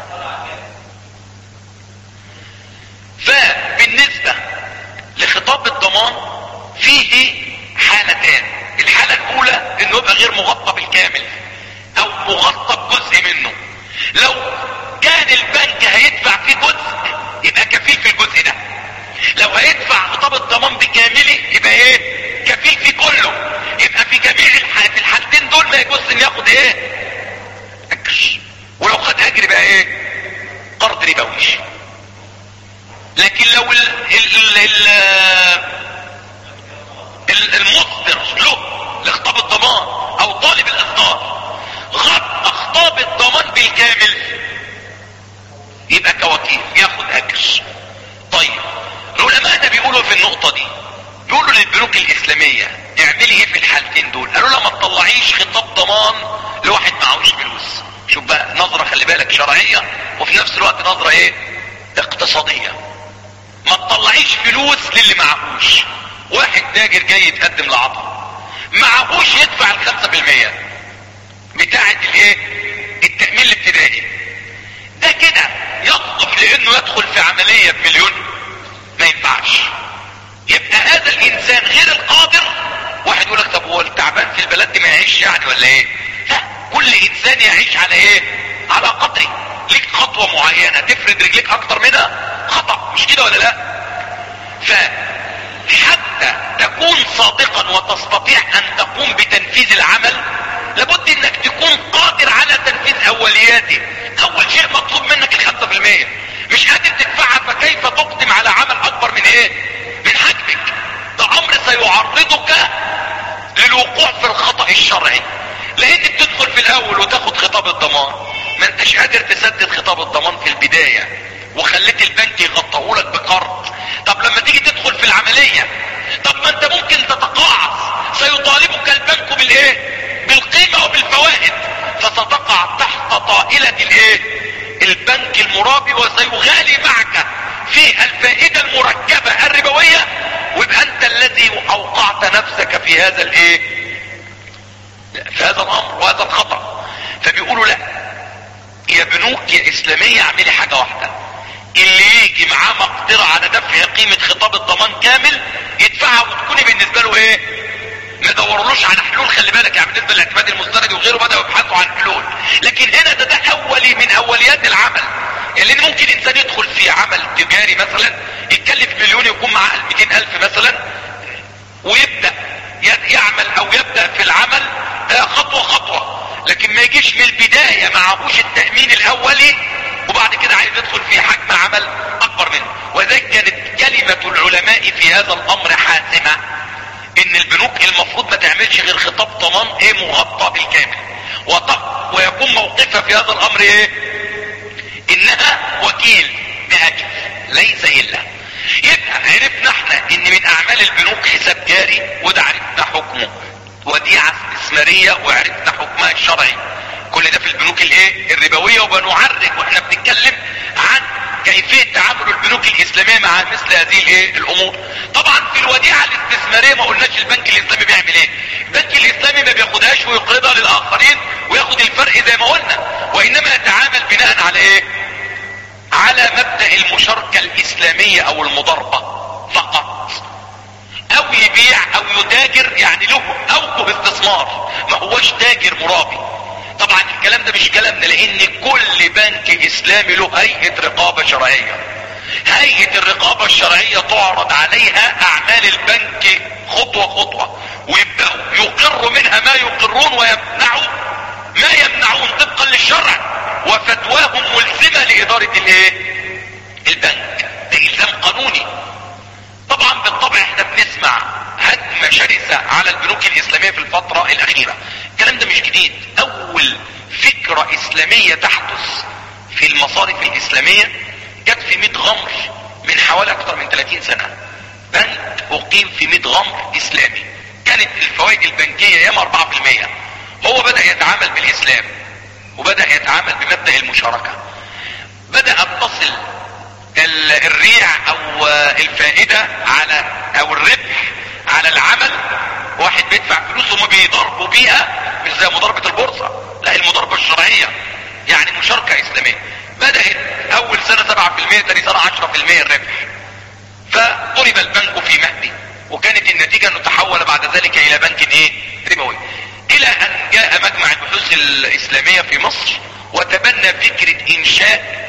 فبالنسبة لخطاب الضمان فيه حالتان: الحالة الاولى انه يبقى غير مغطى بالكامل او مغطى بجزء منه. لو كان البنك هيدفع فيه جزء يبقى كفيل في الجزء ده، لو هيدفع خطاب الضمان بكامله يبقى ايه كفيل في كله. يبقى في جميع الحالات الحالتين دول ما يجوز ان ياخد ايه اجر، ولو خد اجر بقى ايه قرض ربوي. لكن لو ال ال ال ال المصدر له لخطاب الضمان او طالب الاصدار غطى خطاب الضمان بالكامل يبقى كوكيل ياخد اجر. طيب علماءنا بيقولوا في النقطة دي، بيقولوا للبنوك الاسلامية اعملي ايه في الحالتين دول؟ قالوا لا ما تطلعيش خطاب ضمان لواحد معهوش فلوس. شوف بقى نظرة خلي بالك شرعية وفي نفس الوقت نظرة ايه اقتصادية. ما تطلعيش فلوس للي معهوش. واحد تاجر جاي يتقدم لعطا معهوش يدفع الخمسة بالمية بتاعة الايه التأمين الابتدائي، ده كده يصلح لانه يدخل في عملية بمليون؟ ما ينفعش. يبقى هذا الانسان غير القادر. واحد يقول لك طب هو التعبان في البلد دي ما يعيش يعني ولا ايه؟ لا، كل انسان يعيش على ايه على قدره. ليك خطوة معينة تفرد رجليك اكتر منها خطأ، مش كده ولا لا؟ فحتى تكون صادقا وتستطيع ان تقوم بتنفيذ العمل لابد انك تكون قادر على تنفيذ اولياته. اول شيء مطلوب منك الخمسة في المية. مش قادر تدفعها فكيف تقدم على عمل اكبر من ايه من حجمك؟ ده امر سيعرضك للوقوع في الخطأ الشرعي، لان بتدخل في الاول وتاخد خطاب الضمان ما انتش قادر تسدد خطاب الضمان في البداية وخليت البنك يغطيهولك بقرض. طب لما تيجي تدخل في العملية طب ما انت ممكن تتقاعس، سيطالبك البنك بالايه بالقيمة وبالفوائد، فستقع تحت طائلة الايه البنك المرابي، وسيغالي معك في الفائدة المركبة الربوية، ويبقى انت الذي اوقعت نفسك في هذا الايه في هذا الامر وهذا الخطأ. فبيقولوا لا يا بنوك يا اسلامية اعملي حاجة واحدة: اللي يجي معاه مقدرة على دفع قيمة خطاب الضمان كامل يدفعها، وتكوني بالنسبة له ايه ما دورلوش على حلول. خلي بالك يعني بالنسبة للاعتماد المستند وغيره بدأوا يبحثوا عن حلول، لكن هنا ده ده اولي من اوليات العمل. يعني ممكن انسان يدخل في عمل تجاري مثلا يتكلف مليون يكون معاه مئتين الف مثلا، ويبدأ يعمل او يبدأ في العمل خطوة خطوة، لكن ما يجيش من البداية معهوش التأمين الاولي وبعد كده عايز يدخل في حجم عمل اكبر منه. وذلك كانت كلمة العلماء في هذا الامر حاسمة، ان البنوك المفروض ما تعملش غير خطاب ضمان ايه مغطى بالكامل، ويكون موقفها في هذا الامر ايه انها وكيل باجر ليس الا. يبقى عرفنا احنا ان من اعمال البنوك حساب جاري، وده عرفنا حكمه، وديعة استثمارية وعرفنا حكمها الشرعي. كل ده في البنوك الايه الربوية، وبنعرج واحنا بنتكلم عن كيفية تعامل البنوك البنوك الاسلامية مع مثل هذه الايه الامور. طبعا في الوديعة الاستثمارية ما قلناش البنك الاسلامي بيعمل ايه. البنك الاسلامي ما بياخدهاش ويقرضها للاخرين وياخد الفرق زي ما قلنا، وانما يتعامل بناء على ايه؟ على مبدأ المشاركة الاسلامية او المضاربة فقط، او يبيع او يتاجر، يعني له اوجه استثمار، ما هوش تاجر مرابي. طبعا الكلام ده مش كلامنا، لان كل بنك اسلامي له هيئة رقابة شرعية. هيئة الرقابة الشرعية تعرض عليها اعمال البنك خطوة خطوة، ويبدأوا يقروا منها ما يقرون ويمنعوا ما يمنعون طبقا للشرع، وفتواهم ملزمة لادارة الايه البنك، ده الزام قانوني. طبعا بالطبع احنا بنسمع هجمة شرسة على البنوك الاسلامية في الفترة الاخيرة. الكلام ده مش جديد، اول فكرة اسلامية تحدث في المصارف الاسلامية جت في ميت غمر من حوالي اكثر من ثلاثين سنة. بنك اقيم في ميت غمر اسلامي، كانت الفوائد البنكية ياما اربعة بالمية. هو بدأ يتعامل بالاسلام وبدأ يتعامل بمبدأ المشاركة. بدأت تصل الريع او الفائدة على او الربح على العمل، واحد بيدفع فلوس وما بيضربوا بيها، مش زي مضاربة البورصة، لا المضاربة الشرعية يعني مشاركة اسلامية. بدأت اول سنة سبعة في المية، تاني سنة عشرة في المية الربح، فضرب البنك في مهدي، وكانت النتيجة انه تحول بعد ذلك الى بنك ايه ربوي، الى ان جاء مجمع البحوث الاسلامية في مصر وتبنى فكرة انشاء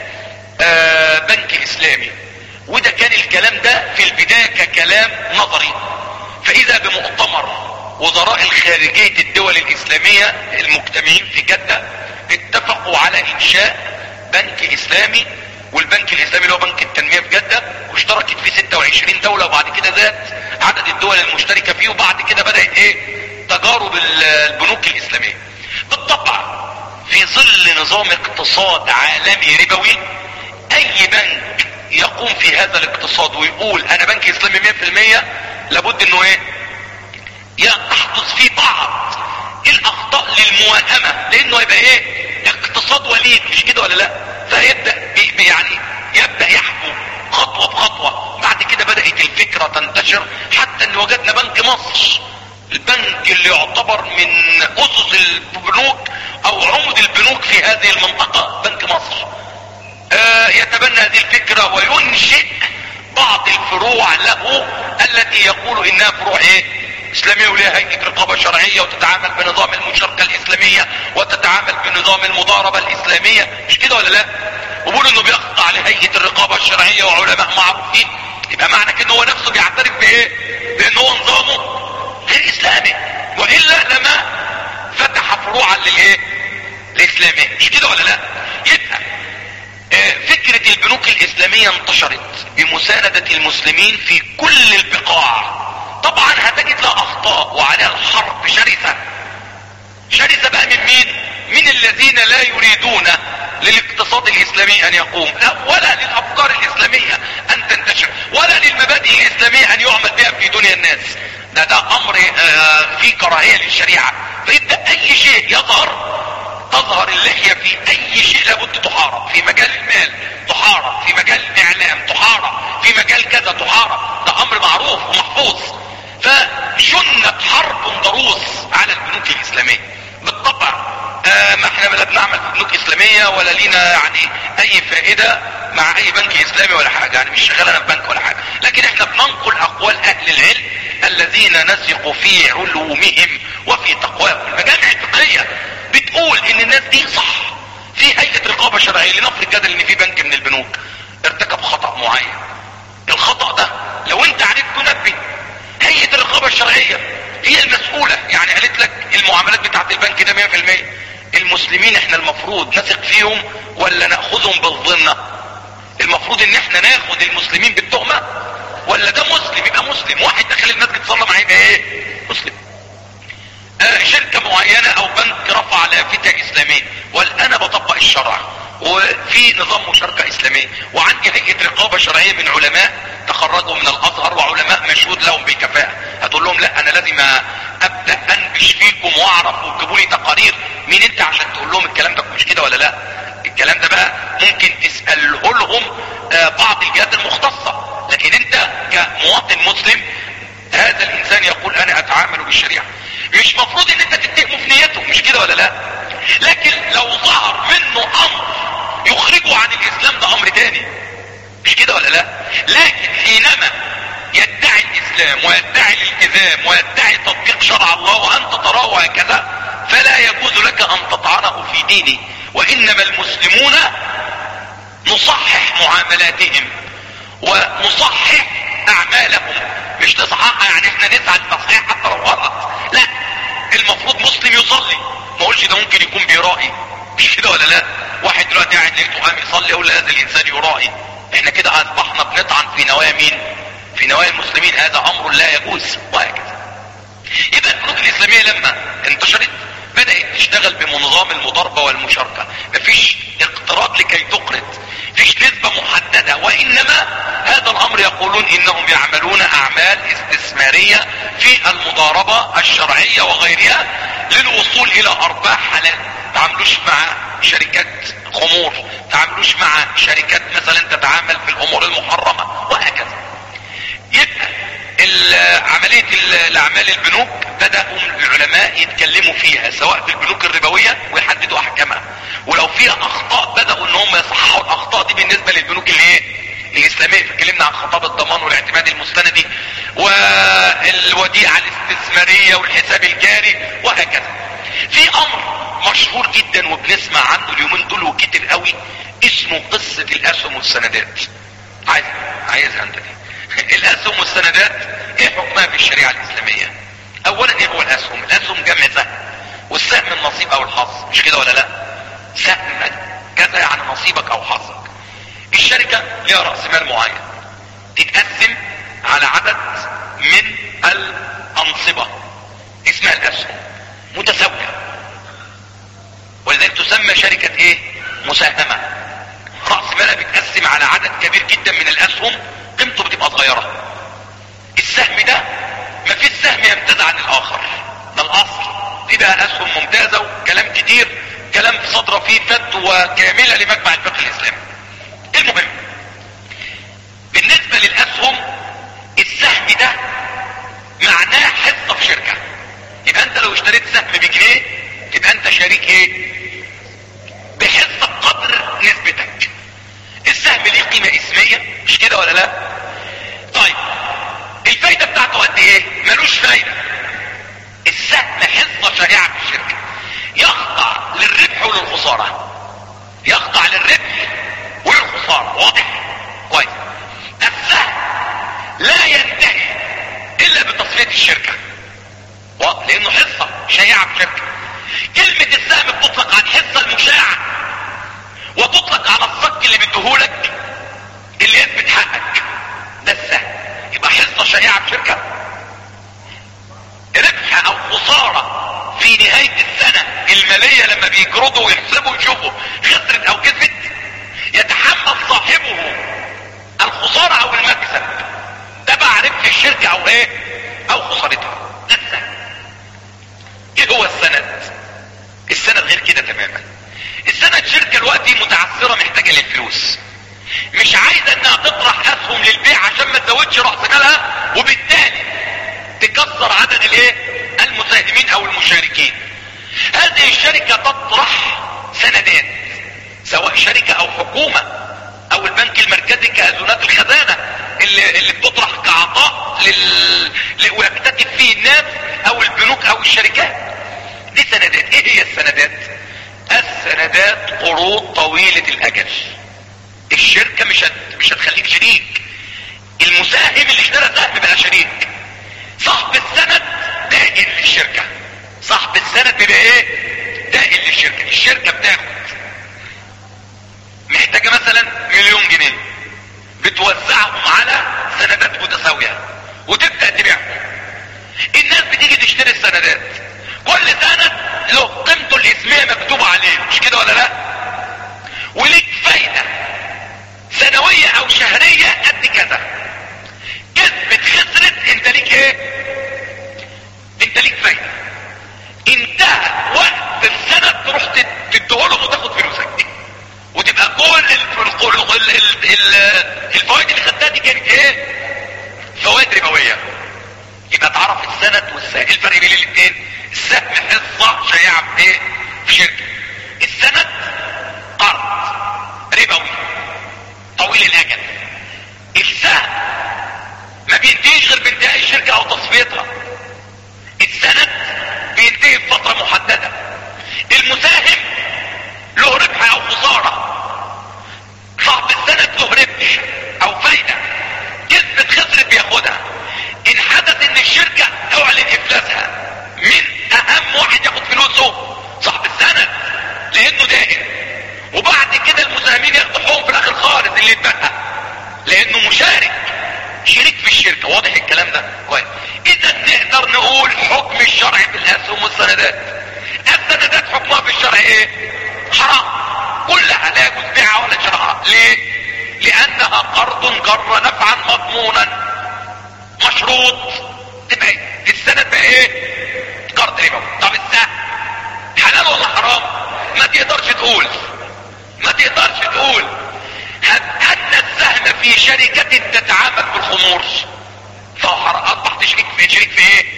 آه بنك اسلامي. وده كان الكلام ده في البداية ككلام نظري، فاذا بمؤتمر وزراء الخارجية الدول الاسلامية المجتمعين في جدة اتفقوا على انشاء بنك اسلامي، والبنك الاسلامي اللي هو بنك التنمية في جدة، واشتركت فيه ستة وعشرين دولة، وبعد كده زاد عدد الدول المشتركة فيه، وبعد كده بدأت ايه تجارب البنوك الاسلامية. بالطبع في ظل نظام اقتصاد عالمي ربوي، اي بنك يقوم في هذا الاقتصاد ويقول انا بنك اسلامي مية في المية لابد انه ايه تحدث فيه بعض الاخطاء للموائمة، لانه يبقى ايه اقتصاد وليد، مش كده ولا لا؟ فيبدأ يعني يبدأ يحكم خطوة بخطوة. بعد كده بدأت الفكرة تنتشر حتى ان وجدنا بنك مصر، البنك اللي يعتبر من اسس البنوك او عمود البنوك في هذه المنطقة، بنك مصر آه يتبنى هذه الفكرة وينشئ بعض الفروع له التي يقول انها فروع ايه اسلامية، ولها هيئة رقابة شرعية، وتتعامل بنظام المشاركة الاسلامية، وتتعامل بنظام المضاربة الاسلامية، مش كده ولا لا؟ وبيقول انه بيخضع لهيئة الرقابة الشرعية وعلماء معروفين. يبقى معنى كده هو نفسه بيعترف بايه؟ بان هو نظامه غير اسلامي، والا لما فتح فروعا للايه الاسلامية، مش كده ولا لا؟ يبقى فكرة البنوك الاسلامية انتشرت بمساندة المسلمين في كل البقاع. طبعا هتجد لها اخطاء وعليها الحرب شرسة شرسة بقى من مين؟ من الذين لا يريدون للاقتصاد الاسلامي ان يقوم، ولا للافكار الاسلامية ان تنتشر، ولا للمبادئ الاسلامية ان يعمل بها في دنيا الناس. ده ده امر آه فيه كراهية للشريعة. فيبدأ اي شيء يظهر تظهر اللحية في اي شيء لابد تحارب، في مجال المال تحارب، في مجال الاعلام تحارب، في مجال كذا تحارب، ده امر معروف ومحفوظ. فشنت حرب ضروس على البنوك الاسلامية. بالطبع آه ما احنا لا بنعمل في بنوك اسلامية ولا لينا يعني اي فائدة مع اي بنك اسلامي ولا حاجة، يعني مش شغال انا في بنك ولا حاجة، لكن احنا بننقل اقوال اهل العلم الذين نثق في علومهم وفي تقواهم. المجامع الفقهية بتقول ان الناس دي صح في هيئة رقابة شرعية. لنفرض جدل ان في بنك من البنوك ارتكب خطأ معين، الخطأ ده لو انت عرفت تنبه، هيئة الرقابة الشرعية هي المسؤولة، يعني قالت لك المعاملات بتاعت البنك ده مية في المية. المسلمين احنا المفروض نثق فيهم ولا نأخذهم بالظنة؟ المفروض ان احنا ناخد المسلمين بالتهمة، ولا ده مسلم يبقى مسلم، واحد دخل المسجد صلى معاه يبقى ايه مسلم. آه شركة معينة او بنك رفع لافتة اسلامية والان بطبق الشرع وفي نظام مشاركة اسلامية، وعندي هيئة رقابة شرعية من علماء تخرجوا من الازهر وعلماء مشهود لهم بالكفاءة، هتقول لهم لا انا لازم ابدأ انبش فيكم واعرف وتجيبوا لي تقارير مين انت عشان تقول لهم الكلام ده مش كده ولا لا؟ الكلام ده بقى ممكن تسأله لهم آه بعض الجهات المختصة امر تاني، مش كده ولا لا؟ لكن حينما يدعي الاسلام ويدعي الالتزام ويدعي تطبيق شرع الله وانت تراه هكذا، فلا يجوز لك ان تطعنه في دينه. وانما المسلمون نصحح معاملاتهم ونصحح اعمالهم، مش نصححها يعني احنا نسعى لتصحيح حتى لو غلط، لا، المفروض مسلم يصلي، ما اقولش ده ممكن يكون بيرائي، مش كده ولا لا؟ واحد دلوقتي قاعد لقيته قام يصلي اقول هذا الانسان يرائي، احنا كده اصبحنا بنطعن في نوايا مين؟ في نوايا المسلمين، هذا امر لا يجوز، وهكذا. يبقى البنوك الاسلاميه لما انتشرت بدات تشتغل بنظام المضاربه والمشاركه، مفيش اقتراض لكي تقرض، مفيش نسبه محدده، وانما هذا الامر يقولون انهم يعملون اعمال استثماريه في المضاربه الشرعيه وغيرها للوصول الى ارباح حلال. تعاملوش مع شركات خمور، تعاملوش مع شركات مثلا تتعامل في الامور المحرمه، وهكذا. يبقى عملية الاعمال البنوك بدأوا العلماء يتكلموا فيها، سواء في البنوك الربوية ويحددوا احكامها، ولو فيها اخطاء بدأوا ان هم يصححوا الاخطاء دي بالنسبة للبنوك الايه الاسلامية. فاتكلمنا عن خطاب الضمان والاعتماد المستندي والوديعة الاستثمارية والحساب الجاري وهكذا. في امر مشهور جدا وبنسمع عنه اليومين دول وكتير قوي، اسمه قصة الاسهم والسندات. عايز عايزها انت دي الاسهم والسندات، ايه حكمها في الشريعة الاسلامية؟ اولا ايه هو الاسهم؟ الاسهم جمع سهم، والسهم النصيب او الحظ، مش كده ولا لا؟ سهم كذا يعني نصيبك او حظك. الشركة ليها رأس مال معين تتقسم على عدد من الانصبة اسمها الاسهم متساوية، ولذلك تسمى شركة ايه؟ مساهمة. رأس مالها بيتقسم على عدد كبير جدا من الاسهم، قيمته بتبقى صغيرة. السهم ده ما فيش سهم يمتاز عن الاخر، ده الاصل، دي بقى اسهم ممتازة وكلام كتير، كلام صدر فيه فتوى كاملة لمجمع الفقه الاسلامي. المهم بالنسبة للاسهم، السهم ده معناه حصة في شركة. يبقى انت لو اشتريت سهم بجنيه يبقى انت شريك ايه؟ بحصة قدر نسبتك. السهم ليه قيمة اسمية، مش كده ولا لا؟ طيب الفايدة بتاعته قد ايه؟ ملوش فايدة. السهم حصة شائعة في الشركة، يخضع للربح وللخسارة، يخضع للربح وللخسارة. واضح؟ كويس. السهم لا ينتهي الا بتصفية الشركة، لانه حصة شائعة في الشركة. كلمة السهم بتطلق على الحصة المشاعة، وتطلق على الصك اللي بيديهولك اللي يثبت حقك، ده السهم. يبقى حصة شائعة في شركة، ربح او خسارة في نهاية السنة المالية لما بيجردوا ويحسبوا ويشوفوا خسرت او كسبت، يتحمل صاحبه الخسارة او المكسب تبع ربح الشركة او ايه او خسارتها، ده السهم. ايه هو السند؟ السند غير كده تماما. السند شركة دلوقتي متعثرة محتاجة للفلوس، مش عايزة انها تطرح اسهم للبيع عشان ما تزودش رأس مالها وبالتالي تكسر عدد الايه المساهمين او المشاركين. هذه الشركة تطرح سندات، سواء شركة او حكومة او البنك المركزي كأذونات الخزانة اللي, اللي بتطرح كعطاء لل... ويكتتب فيه الناس او البنوك او الشركات. دي سندات. ايه هي السندات؟ السندات قروض طويلة الاجل. الشركة مش هت... مش هتخليك شريك، المساهم اللي اشترى سهم بقى شريك. صاحب السند دائن للشركة، صاحب السند بيبقى ايه؟ دائن للشركة. الشركة بتاخد محتاجة مثلا مليون جنيه، بتوزعهم على سندات متساوية وتبدأ تبيعهم. الناس بتيجي تشتري السندات، كل سند له قيمته الاسمية مكتوبة عليه، مش كده ولا لا؟ وليك فايدة سنوية او شهرية قد كذا. كسبت خسرت انت ليك ايه؟ انت ليك فايدة. انتهى وقت السند تروح تديهولهم وتاخد فلوسك دي، وتبقى كل الفوائد اللي خدتها دي كانت ايه؟ فوائد ربوية. يبقى تعرف السند والسهم، الفرق بين الاثنين. السهم حصة شائعة في ايه؟ في شركة. السند قرض ربوي طويل الاجل. السهم ما بينتهيش غير بانتهاء الشركة او تصفيتها. السند بينتهي بفترة محددة. المساهم له ربح او خسارة، صاحب السند له ربح او فايدة، كسبت خسرت بياخدها. ان حدث ان الشركة اعلن افلاسها، من اهم واحد ياخد فلوسه صاحب السند لانه داهن، وبعد كده المساهمين ياخدوا حقوقهم في الاخر خالص اللي اتبقى لانه مشارك شريك في الشركة. واضح الكلام ده كويس؟ اذا نقدر نقول حكم الشرع في الاسهم والسندات. السندات حكمها في الشرع ايه؟ حرام كلها، لا يجوز بيعها ولا شرعها. ليه؟ لانها قرض جر نفعا مضمونا مشروط. تبقى السند بقى ايه؟ قرض ربوي. طب السهم حلال ولا حرام؟ ما تقدرش تقول، ما تقدرش تقول. هب ان السهم في شركة تتعامل بالخمور فهو حرام، اصبحت شريك في شريك في ايه؟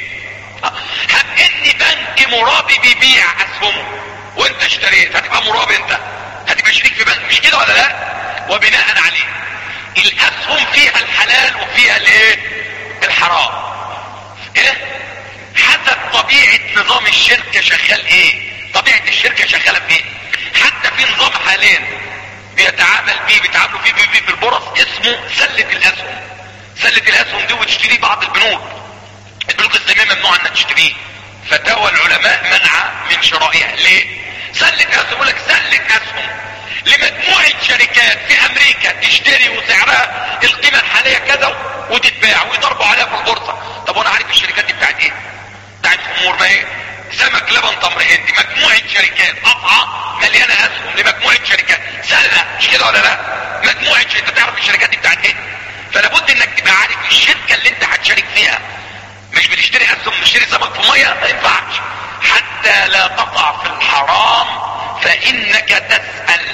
هب ان بنك مرابي بيبيع اسهمه وانت اشتريت، هتبقى مرابي انت، هتبقى شريك في بنك، مش كده ولا لا؟ وبناء عليه الاسهم فيها الحلال وفيها الايه؟ الحرام. ايه؟ حسب طبيعة نظام الشركة شغال ايه؟ طبيعة الشركة شغالة في ايه؟ حتى في نظام حاليا بيتعامل بيه بيتعاملوا فيه بيه في البورص اسمه سلة الاسهم. سلة الاسهم دي وتشتريه بعض البنوك، البنوك الاسلامية ممنوع انها تشتريه، فتاوى العلماء منع من شرائها. ليه؟ سلة اسهم، يقول لك سلة اسهم لمجموعة شركات في امريكا تشتري وسعرها القيمة الحالية كذا وتتباع ويضربوا عليها في البورصة. طب وانا عارف الشركات دي بتاعت ايه؟ بتاعت خمور، ما ايه؟ سمك، لبن، تمر هندي، مجموعة شركات قطعة مليانة اسهم لمجموعة شركات، سلة، مش كده ولا لا؟ مجموعة شركات. انت تعرف الشركات دي بتاعت ايه؟ فلا بد انك تبقى عارف الشركة اللي انت هتشارك فيها. مش بتشتري اسهم، بتشتري سمك في مية، ما ينفعش. حتى لا تقع في الحرام فانك تسأل.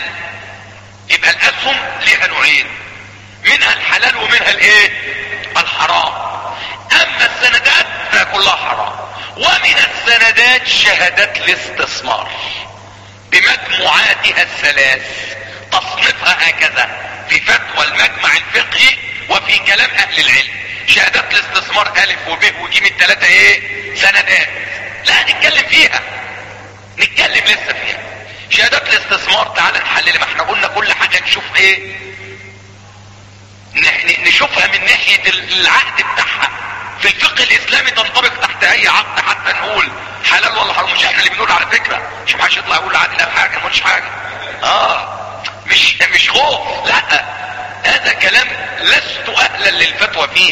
يبقى الاسهم ليها نوعين، منها الحلال ومنها الايه؟ الحرام. اما السندات فكلها حرام. ومن السندات شهادات الاستثمار بمجموعاتها الثلاث، تصنيفها هكذا في فتوى المجمع الفقهي وفي كلام اهل العلم. شهادات الاستثمار الف وب وج من ثلاثة ايه؟ سندات. لا نتكلم فيها، نتكلم لسه فيها. شهادات الاستثمار تعال نحلل، ما احنا قلنا كل حاجة نشوف ايه؟ نشوفها من ناحية العقد بتاعها في الفقه الاسلامي تنطبق تحت اي عقد حتى نقول حلال ولا حرام. مش احنا اللي بنقول على فكرة، مش محدش يطلع يقول عادل او حاجة، ما حاجة. اه مش مش خوف، لا، هذا كلام لست اهلا للفتوى فيه.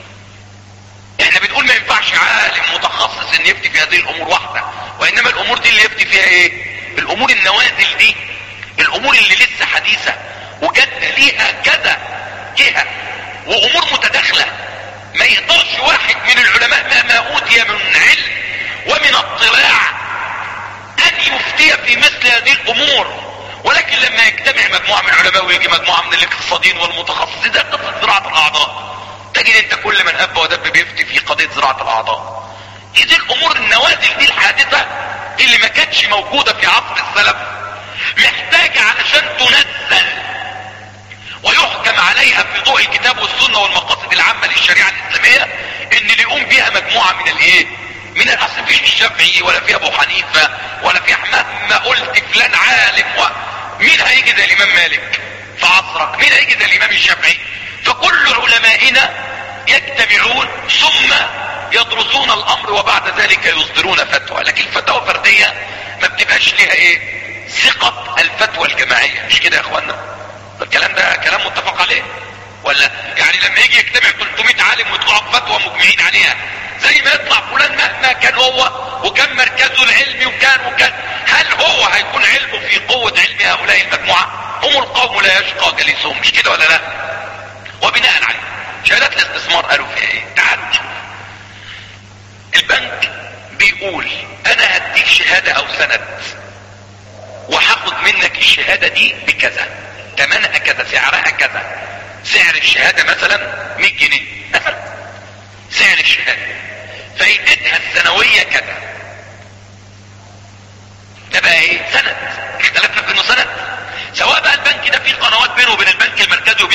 احنا بنقول ما ينفعش عالم متخصص ان يفتي في هذه الامور واحدة، وانما الامور دي اللي يفتي فيها ايه؟ الامور النوازل دي، الامور اللي لسه حديثة وجد ليها كذا جهة وامور متداخلة. ما يقدرش واحد من العلماء مهما اوتي من علم ومن اطلاع ان يفتي في مثل هذه الامور. ولكن لما يجتمع مجموعة من العلماء ويجي مجموعة من الاقتصاديين والمتخصصين، ده قصة زراعة الاعضاء، تجد انت كل من هب ودب بيفتي في قضية زراعة الاعضاء. دي الامور النوازل دي الحادثة اللي ما كانتش موجودة في عصر السلف، محتاجة علشان تنزل ويحكم عليها في ضوء الكتاب والسنة والمقاصد العامة للشريعة الاسلامية، ان اللي يقوم بيها مجموعة من الايه؟ من الاصل. فيش الشافعي ولا في ابو حنيفة ولا في احمد، ما قلت فلان عالم و... مين هيجي زي الامام مالك في عصرك؟ مين هيجي زي الامام الشافعي؟ فكل علمائنا يجتمعون ثم يدرسون الامر وبعد ذلك يصدرون فتوى. لكن الفتوى فردية ما بتبقاش ليها ايه؟ ثقة الفتوى الجماعية. مش كده يا اخوانا؟ الكلام ده كلام متفق عليه ولا؟ يعني لما يجي يجتمع ثلاثمائة عالم ويطلعوا فتوى مجمعين عليها، زي ما يطلع فلان مهما كان هو وكان مركزه العلمي وكان وكان، هل هو هيكون علمه في قوة علم هؤلاء المجموعة؟ هم القوم لا يشقى جليسهم، مش كده ولا لا؟ وبناء عليه شهادات الاستثمار قالوا فيها ايه؟ تعالوا نشوف. البنك بيقول انا هديك شهادة او سند وهاخد منك الشهادة دي بكذا، ثمنها كذا، سعرها كذا. سعر الشهادة مثلا مية جنيه مثلا، سعر الشهادة، فايدتها السنوية كذا. ده بقى ايه؟ سند. اختلفنا في انه سند، سواء بقى البنك ده فيه قنوات بينه وبين البنك المركزي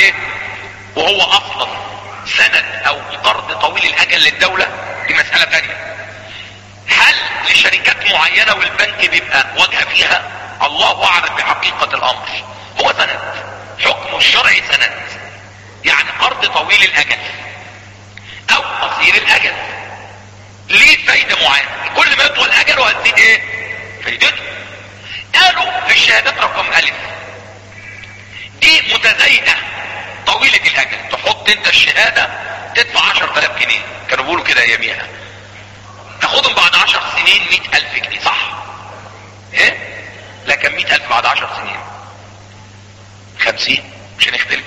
ايه وهو اصلا سند او قرض طويل الاجل للدولة، دي مسألة تانية. هل لشركات معينة والبنك بيبقى واجهة فيها؟ الله اعلم بحقيقة الامر. هو سند، حكمه الشرعي سند، يعني قرض طويل الاجل او قصير الاجل، ليه فايدة معينة، كل ما يطول اجله هتزيد ايه فايدته. قالوا في الشهادات رقم الف دي متزايدة طويلة الاجل، تحط انت الشهادة تدفع عشرة الاف جنيه، كانوا بيقولوا كده اياميها، تاخدهم بعد عشر سنين مئة الف جنيه، صح؟ ايه؟ لكن مئة الف بعد عشر سنين خمسين، مش هنختلف.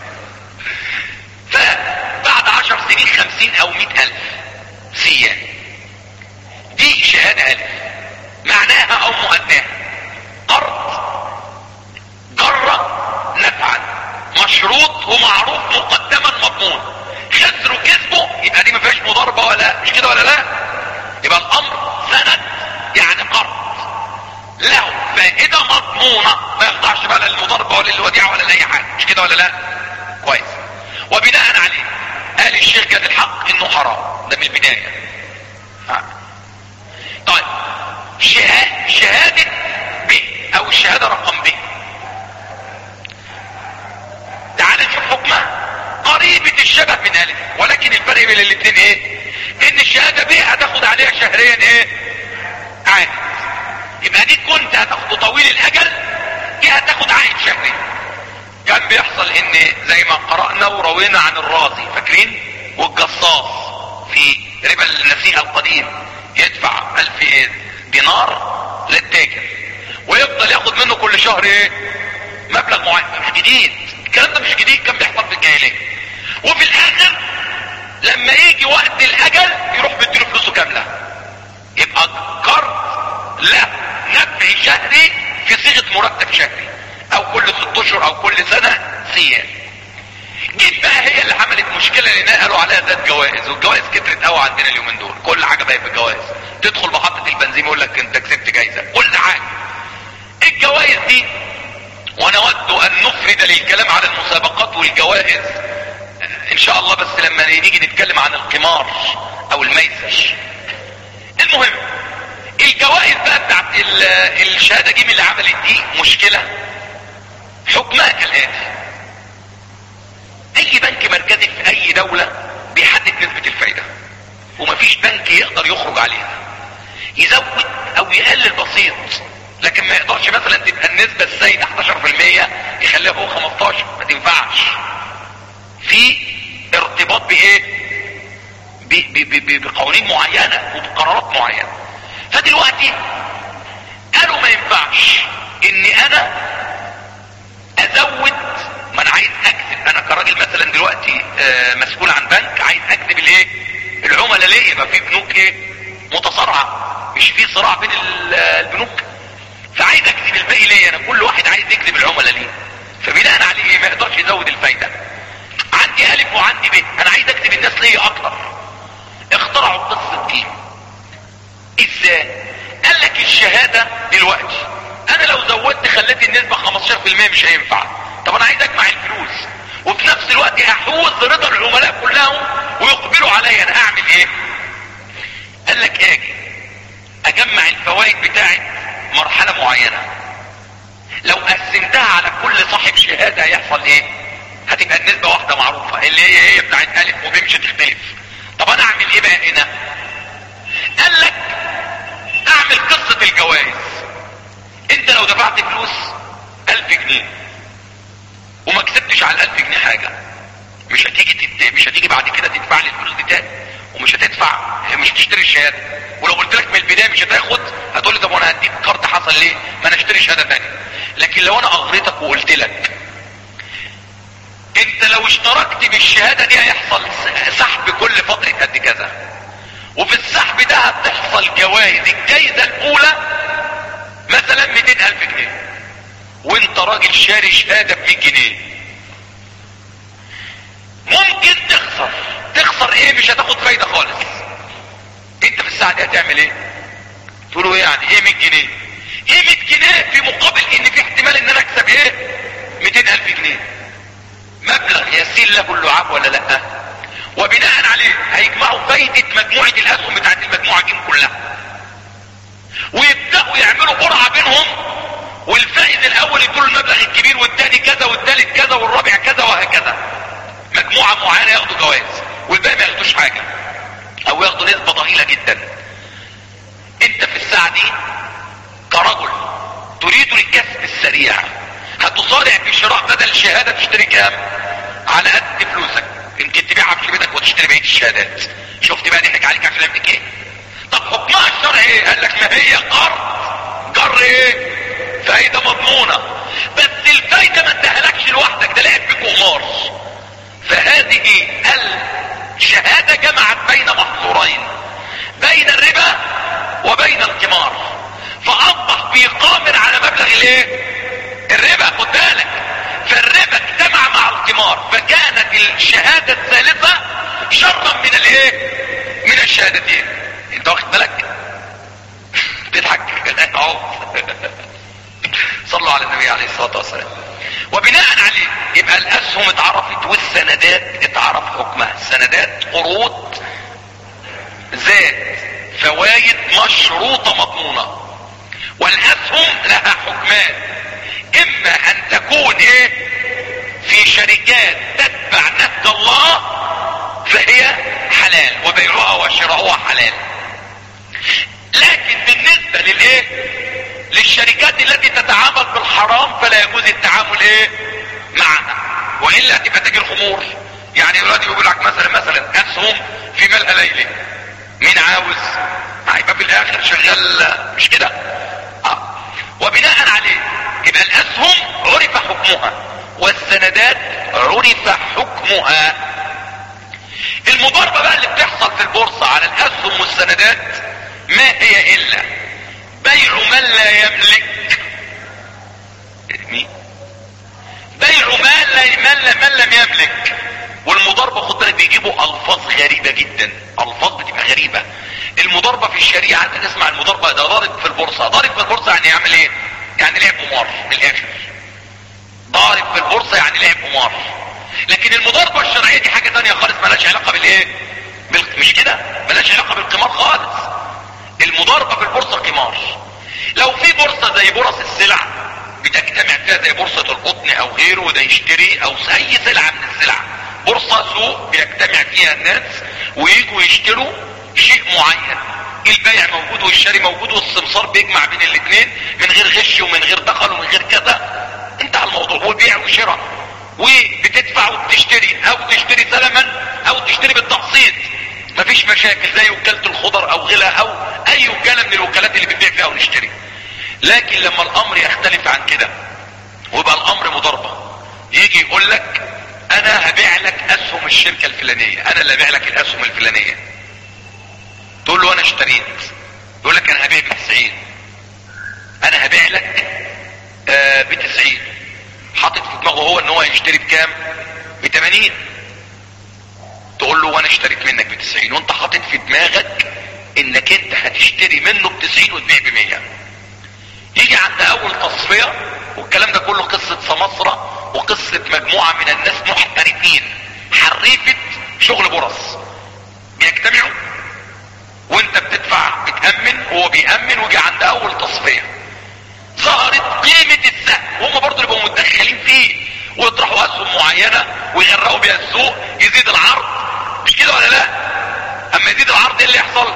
فبعد عشر سنين خمسين او مئة الف سيان، دي شهادة الف، معناها او مؤداها قرض جرى نفعا مشروط ومعروف مقدما مضمون، خسروا كسبوا، يبقى دي ما فيهاش مضاربة ولا مش كده ولا لا؟ يبقى الامر سند، يعني قرض له فائدة مضمونة، ما يخضعش بقى للمضاربة ولا للوديعة ولا لاي حاجة، مش كده ولا لا؟ كويس. وبناء عليه قال الشيخ جاد الحق انه حرام، ده من البداية. آه. طيب شهادة, شهادة ب او الشهادة رقم ب، تعال نشوف حكمها قريبة الشبه من الف، ولكن الفرق بين الاثنين ايه؟ ان الشهادة ب هتاخد عليها شهريا ايه عائد، يبقى دي كنت هتاخد طويل الاجل، دي هتاخد عائد شهري. كان بيحصل ان زي ما قرأنا وروينا عن الرازي، فاكرين؟ والجصاص في ربا النسيئة القديم، يدفع الف دينار للتاجر ويفضل ياخد منه كل شهر ايه مبلغ معين. مش جديد الكلام ده، مش جديد، كان بيحصل في الجاهلية. وفي الاخر لما يجي وقت الاجل يروح بيديله فلوسه كاملة، يبقى قرض له نفع شهري في صيغة مرتب شهري، او كل ست اشهر او كل سنة سيان. جيت بقى هي اللي عملت مشكلة، لان قالوا عليها ذات جوائز، والجوائز كترت قوي عندنا اليومين دول، كل حاجة بقت بجوائز، تدخل محطة البنزين يقول لك انت كسبت جايزة، كل حاجة. الجوائز دي، وانا اود ان نفرد للكلام على المسابقات والجوائز ان شاء الله، بس لما نيجي نتكلم عن القمار او الميسر. المهم الجوائز بقى بتاعت الشهادة جيم اللي عملت دي مشكلة. حكمها كالآتي: اي بنك مركزي في اي دولة بيحدد نسبة الفايدة، ومفيش بنك يقدر يخرج عليها، يزود او يقلل بسيط، لكن ما يقدرش مثلا تبقى النسبة السيدة احداشر في المية يخليها فوق خمستاشر، ما تنفعش. في ارتباط بايه؟ بقوانين معينة وبقرارات معينة. فدلوقتي قالوا ما ينفعش اني انا ازود، ما انا عايز اكسب، انا كراجل مثلا دلوقتي مسؤول عن بنك، عايز اكسب الايه العملاء ليه، يبقى في بنوك ايه متصارعة، مش في صراع بين البنوك، فعايز اكسب الباقي ليه، انا كل واحد عايز يكسب العملاء ليه، فبناء عليه ايه ما يقدرش يزود الفايدة. عندي الف وعندي ب، انا عايز اكسب الناس ليه اكتر. اخترعوا القصة دي ازاي؟ قال لك الشهادة دلوقتي انا لو زودت خليت النسبة خمستاشر في المية مش هينفع، طب انا عايز اجمع الفلوس وفي نفس الوقت احوز رضا العملاء كلهم ويقبلوا عليا، انا اعمل ايه؟ قال لك اجي اجمع الفوائد بتاعت مرحلة معينة، لو قسمتها على كل صاحب شهادة هيحصل ايه؟ هتبقى النسبة واحدة معروفة اللي هي هي بتاعت الف وب، مش هتختلف. طب انا اعمل ايه بقى هنا؟ قال لك اعمل قصة الجوائز. انت لو دفعت فلوس الف جنيه وما كسبتش على الالف جنيه حاجة، مش هتيجي تت... مش هتيجي بعد كده تدفع لي الفلوس دي تاني، ومش هتدفع، مش تشتري الشهادة. ولو قلت لك من البداية مش هتاخد، هتقول لي طب وانا هديك قرض حصل ليه؟ ما انا اشتري شهادة تانية. لكن لو انا اغريتك وقلت لك انت لو اشتركت بالشهادة دي هيحصل سحب كل فترة قد كذا، وفي السحب ده هتحصل جوائز، الجايزة الاولى مثلا مئتين الف جنيه، وانت راجل شاري شهادة ب مية جنيه، ممكن تخسر. تخسر ايه؟ مش هتاخد فايدة خالص. انت في الساعة دي هتعمل ايه؟ تقولوا ايه يعني ايه مية جنيه؟ ايه مية جنيه في مقابل ان في احتمال ان انا اكسب ايه مئتين الف جنيه، مبلغ له اللعاب ولا لا؟ وبناء عليه هيجمعوا فايدة مجموعة الاسهم بتاعت المجموعة دي كلها، ويبدأوا يعملوا قرعة بينهم، والفائز الاول يدوا المبلغ الكبير، والتاني كذا، والتالت كذا، والرابع كذا، وهكذا. مجموعة معينة ياخدوا جوائز والباقي ما ياخدوش حاجة، او ياخدوا نسبة ضئيلة جدا. انت في الساعة دي كرجل تريد الكسب السريع، هتصارع في شراء بدل الشهادة تشتري كام؟ على قد فلوسك، يمكن تبيعها في بيتك وتشتري بقية الشهادات. شفت بقى ضحك عليك عشان يعمل ايه؟ طب حكمها الشرعي ايه؟ قال لك ما هي قرض، قر ايه؟ فايدة مضمونة، بس الفايدة ما ادهلكش لوحدك، ده لعب بك قمار. فهذه الشهادة جمعت بين محظورين، بين الربا وبين القمار، فاصبح بيقامر على مبلغ الايه؟ الربا. خد بالك، فالربا اجتمع مع القمار، فكانت الشهادة الثالثة شرا من الايه؟ من الشهادتين. انت واخد بالك؟ تضحك اهو. صلوا على النبي عليه الصلاة والسلام. وبناء عليه يبقى الاسهم اتعرفت، والسندات اتعرف حكمها. السندات قروض ذات فوائد مشروطة مضمونة، والاسهم لها حكمان، اما ان تكون ايه؟ في شركات تتبع نهج الله فهي حلال وبيعها وشراؤها حلال، لكن بالنسبة للايه؟ للشركات التي تتعامل بالحرام فلا يجوز التعامل ايه؟ معها، والا هتبقى تاجر خمور. يعني دلوقتي بيقول لك مثلا مثلا اسهم في ملء ليلي، مين عاوز؟ هيبقى في الاخر شغال مش كده؟ اه. وبناء عليه يبقى الاسهم عرف حكمها، والسندات عرف حكمها. المضاربة بقى اللي بتحصل في البورصة على الاسهم والسندات ما هي الا بيع من لا يملك. مين؟ بيع ما لا من, من لم يملك. والمضاربة خد بالك بيجيبوا الفاظ غريبة جدا، الفاظ بتبقى غريبة. المضاربة في الشريعة انت تسمع المضاربة ده ضارب في البورصة، ضارب في البورصة يعني يعمل ايه؟ يعني لعب قمار من الاخر. ضارب في البورصة يعني لعب قمار. لكن المضاربة الشرعية دي حاجة تانية خالص، مالهاش علاقة بالايه؟ بال... مش كده؟ مالهاش علاقة بالقمار خالص. المضاربة في البورصة قمار. لو في بورصة زي بورص السلع بتجتمع فيها زي بورصة القطن او غيره، وده يشتري او اي سلعة من السلع، بورصة سوق بيجتمع فيها الناس ويجوا يشتروا شيء معين، البيع موجود والشاري موجود والسمسار بيجمع بين الاثنين من غير غش ومن غير دخل ومن غير كذا، انتهى الموضوع. وبيع وشراء، وبتدفع وبتشتري، او تشتري سلما او تشتري بالتقسيط، مفيش مشاكل زي وكالة الخضر او غيرها او اي وكالة من الوكالات اللي بتبيع فيها ونشتري. لكن لما الامر يختلف عن كده ويبقى الامر مضاربة، يجي يقول لك انا هبيع لك اسهم الشركة الفلانية، انا اللي هبيع لك الاسهم الفلانية، تقول له انا اشتريت، يقول لك انا هبيع بتسعين، انا هبيع لك آه بتسعين، حاطط في دماغه هو ان هو يشتري بكام؟ بتمانين. تقول له وانا اشتريت منك بتسعين، وانت حاطط في دماغك انك انت هتشتري منه بتسعين وتبيع بمية. يجي عند اول تصفية، والكلام ده كله قصة سمسرة وقصة مجموعة من الناس محترفين حريفة شغل برص، بيجتمعوا وانت بتدفع بتأمن وهو بيأمن، ويجي عند اول تصفية ظهرت قيمة السهم، وهم برضو يبقوا متدخلين فيه ويطرحوا اسهم معينة ويغرقوا بيها السوق، يزيد العرض، مش كده ولا لا؟ اما يزيد العرض ايه اللي يحصل؟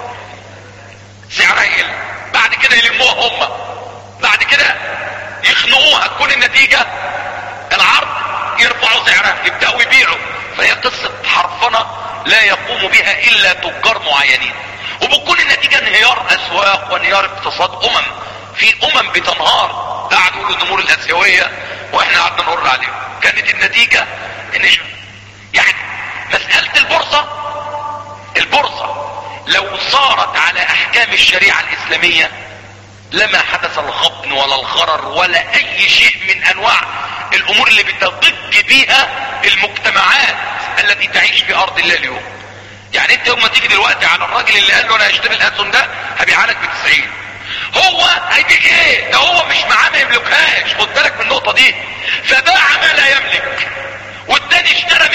سعرها يقل، بعد كده يلموها هم، بعد كده يخنقوها، تكون النتيجة العرض يرفعوا سعرها، يبدأوا يبيعوا. فهي قصة حرفنة لا يقوم بها الا تجار معينين، وبتكون النتيجة انهيار اسواق وانهيار اقتصاد امم. في امم بتنهار، قعدوا يقولوا الامور الاسيوية واحنا قعدنا نقر عليهم، كانت النتيجة ان يعني مسألة البورصة البورصة لو صارت على احكام الشريعة الاسلامية لما حدث الخبن ولا الخرر ولا اي شيء من انواع الامور اللي بتضج بيها المجتمعات التي تعيش في ارض الله اليوم. يعني انت يوم ما تيجي دلوقتي على الراجل اللي قال له انا هشتري الاسهم ده هبيعها لك بتسعين، هو هيبيع ايه؟ ده هو مش معاه ما يملكهاش، خد بالك من النقطة دي. فباع ما لا يملك، والتاني اشترى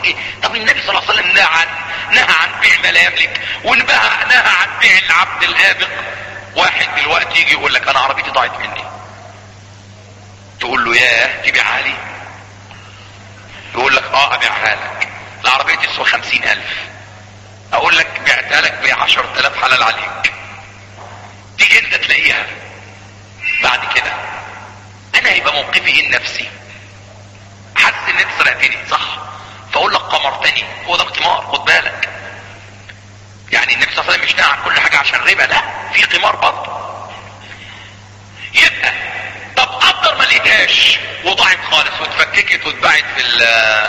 لك ايه؟ طب النبي صلى الله عليه وسلم نهى عن نهى عن بيع ما لا يملك، ونهى نهى عن بيع العبد الآبق. واحد دلوقتي يجي يقول لك انا عربيتي ضاعت مني، تقول له ياه تبيعها لي؟ يقول لك اه ابيعها لك، العربية تسوى خمسين الف، اقول لك بعتها لك بعشر تلاف حلال عليك. تيجي انت تلاقيها بعد كده، انا هيبقى موقفي ايه النفسي؟ حاسس ان انت سرقتني صح، فاقول لك قمرتني، هو ده قمار، خد بالك. يعني النبي صلى الله عليه وسلم مش نهى عن كل حاجه عشان ربا، لا، في قمار برضه. يبقى طب قدر ما لقيتهاش وضاعت خالص واتفككت واتباعت في ال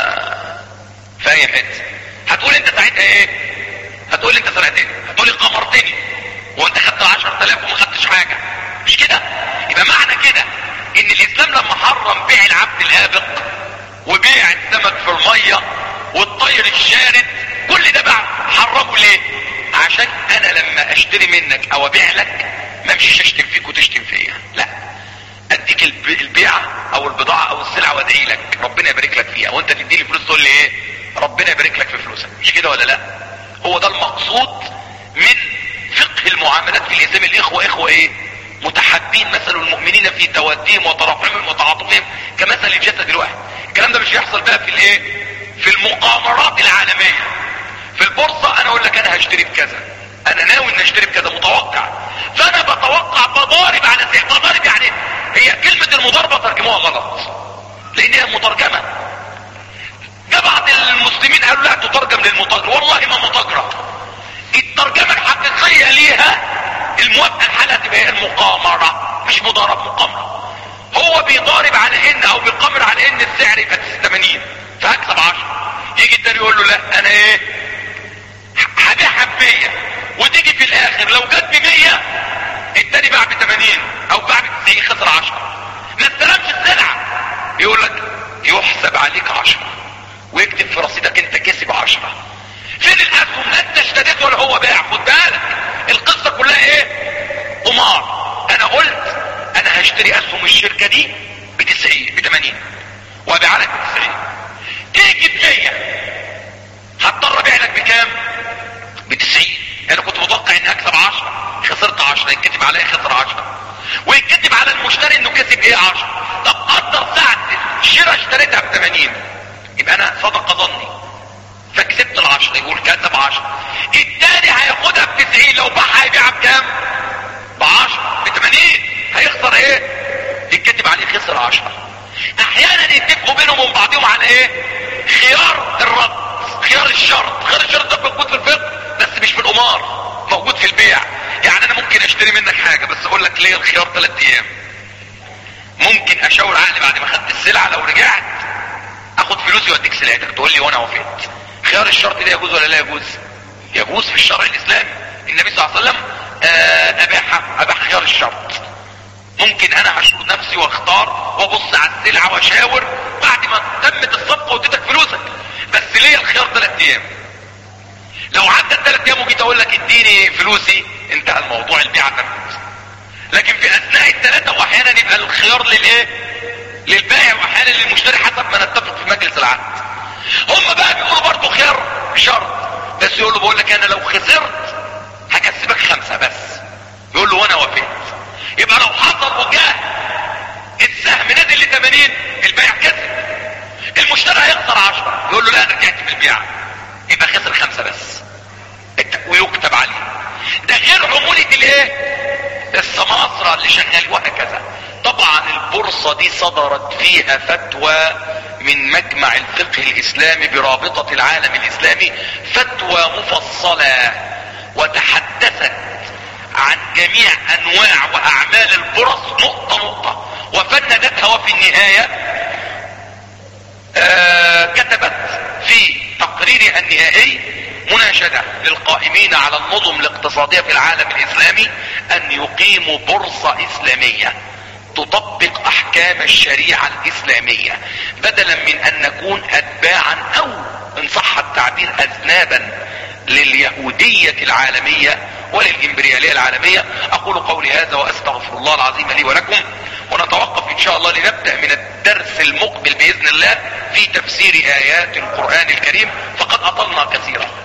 في اي حته، هتقول انت ساعتها ايه؟ هتقول انت سرقتني، هتقول لي قمرتني وانت خدت عشرة آلاف وما خدتش حاجه، مش كده؟ يبقى معنى كده ان الاسلام لما حرم بيع العبد الآبق وبيع السمك في الميه والطير الشارد، كل ده بعد حرمه ليه؟ عشان انا لما اشتري منك او ابيع لك ما امشيش اشتم فيك وتشتم فيا، لا، اديك البيعه او البضاعه او السلعه وادعي لك ربنا يبارك لك فيها، وانت تدي لي فلوس تقول لي ايه؟ ربنا يبارك لك في فلوسك، مش كده ولا لا؟ هو ده المقصود من فقه المعاملات في الاسلام. الاخوه اخوه ايه؟ متحابين، مثل المؤمنين في توديهم وتراحمهم وتعاطفهم كمثل الجسد الواحد. الكلام ده مش هيحصل بقى في الايه؟ في المقامرات العالميه. في البورصه انا اقول لك انا هشتري بكذا، انا ناوي ان اشتري بكذا، متوقع، فانا بتوقع بضارب على سعر. بضارب يعني هي كلمه المضاربه ترجموها غلط لان هي مترجمه. ده بعض المسلمين قالوا لا تترجم للمتاجر، والله ما متاجره. الترجمه الحقيقيه ليها الموافقه الحالة تبقى هي المقامره، مش مضارب، مقامره. هو بيضارب على ان او بيقامر على ان السعر يبقى ثمانين فهكسب عشرة، يجي التاني يقول له لا انا ايه هبيعها ب مية، وتيجي في الاخر لو جت ب مية التاني باع ب ثمانين او باع ب تسعين، خسر عشرة، ما استلمش السلعه. يقول لك يحسب عليك عشرة ويكتب في رصيدك انت كسب عشرة. فين الاسهم؟ لا انت اشتريت ولا هو باع، خد بالك. القصه كلها ايه؟ قمار. انا قلت انا هشتري اسهم الشركه دي ب تسعين ب ثمانين وابيع لك ب تسعين، تيجي ب مية هضطر ابيع لك بكام؟ ب تسعين. انا كنت متوقع اني اكسب عشرة، خسرت عشرة، يتكتب عليا خسر عشرة، ويتكتب على المشتري انه كسب ايه؟ عشرة. طب قدر ساعه الشراء اشتريتها ب ثمانين، يبقى انا صدق ظني فكسبت العشرة، يقول كسب عشرة. التاني هياخدها ب تسعين، لو باعها هيبيعها بكام؟ ب عشرة، ب ثمانين، هيخسر ايه؟ يتكتب عليه خسر عشرة. احيانا يتفقوا بينهم وبين بعضهم على ايه؟ خيار الرد، خيار الشرط. خيار الشرط ده موجود في الفقه بس مش في القمار، موجود في البيع. يعني انا ممكن اشتري منك حاجه بس اقول لك ليه الخيار ثلاث ايام، ممكن اشاور عقلي بعد ما خدت السلعه لو رجعت اخد فلوسي واديك سلعتك، تقول لي وانا وافقت. خيار الشرط ده يجوز ولا لا يجوز؟ يجوز في الشرع الاسلامي. النبي صلى الله عليه وسلم اباح اباح خيار الشرط. ممكن انا اشور نفسي واختار وابص على السلعه واشاور بعد ما تمت الصفقه واديتك فلوسك، بس ليه الخيار ثلاث ايام. لو عدت ثلاث ايام وجيت اقول لك اديني فلوسي، انتهى الموضوع، البيعه تمت. لكن في اثناء الثلاثه واحيانا يبقى الخيار للايه؟ للبائع، واحيانا للمشتري حسب ما نتفق في مجلس العقد. هم بقى بيقولوا برضه خيار شرط، بس يقول له بقول لك انا لو خسرت هكسبك خمسه بس، يقول له وانا وافقت. يبقى لو حصل وجاه السهم نزل ل ثمانين البائع كسب، المشتري هيخسر عشرة، يقول له لا انا رجعت في البيع، يبقى خسر خمسه بس ويكتب عليه. ده غير عمولة الايه؟ السماسرة اللي شغال وهكذا. طبعا البورصة دي صدرت فيها فتوى من مجمع الفقه الاسلامي برابطة العالم الاسلامي، فتوى مفصلة وتحدثت عن جميع انواع واعمال البورص نقطة نقطة وفندتها، وفي النهاية آه كتبت في تقريرها النهائي مناشدة للقائمين على النظم الاقتصادية في العالم الاسلامي ان يقيموا بورصة اسلامية تطبق احكام الشريعة الاسلامية، بدلا من ان نكون اتباعا او ان صح التعبير اذنابا لليهودية العالمية وللامبريالية العالمية. اقول قولي هذا واستغفر الله العظيم لي ولكم، ونتوقف ان شاء الله لنبدأ من الدرس المقبل بإذن الله في تفسير آيات القرآن الكريم، فقد أطلنا كثيرا.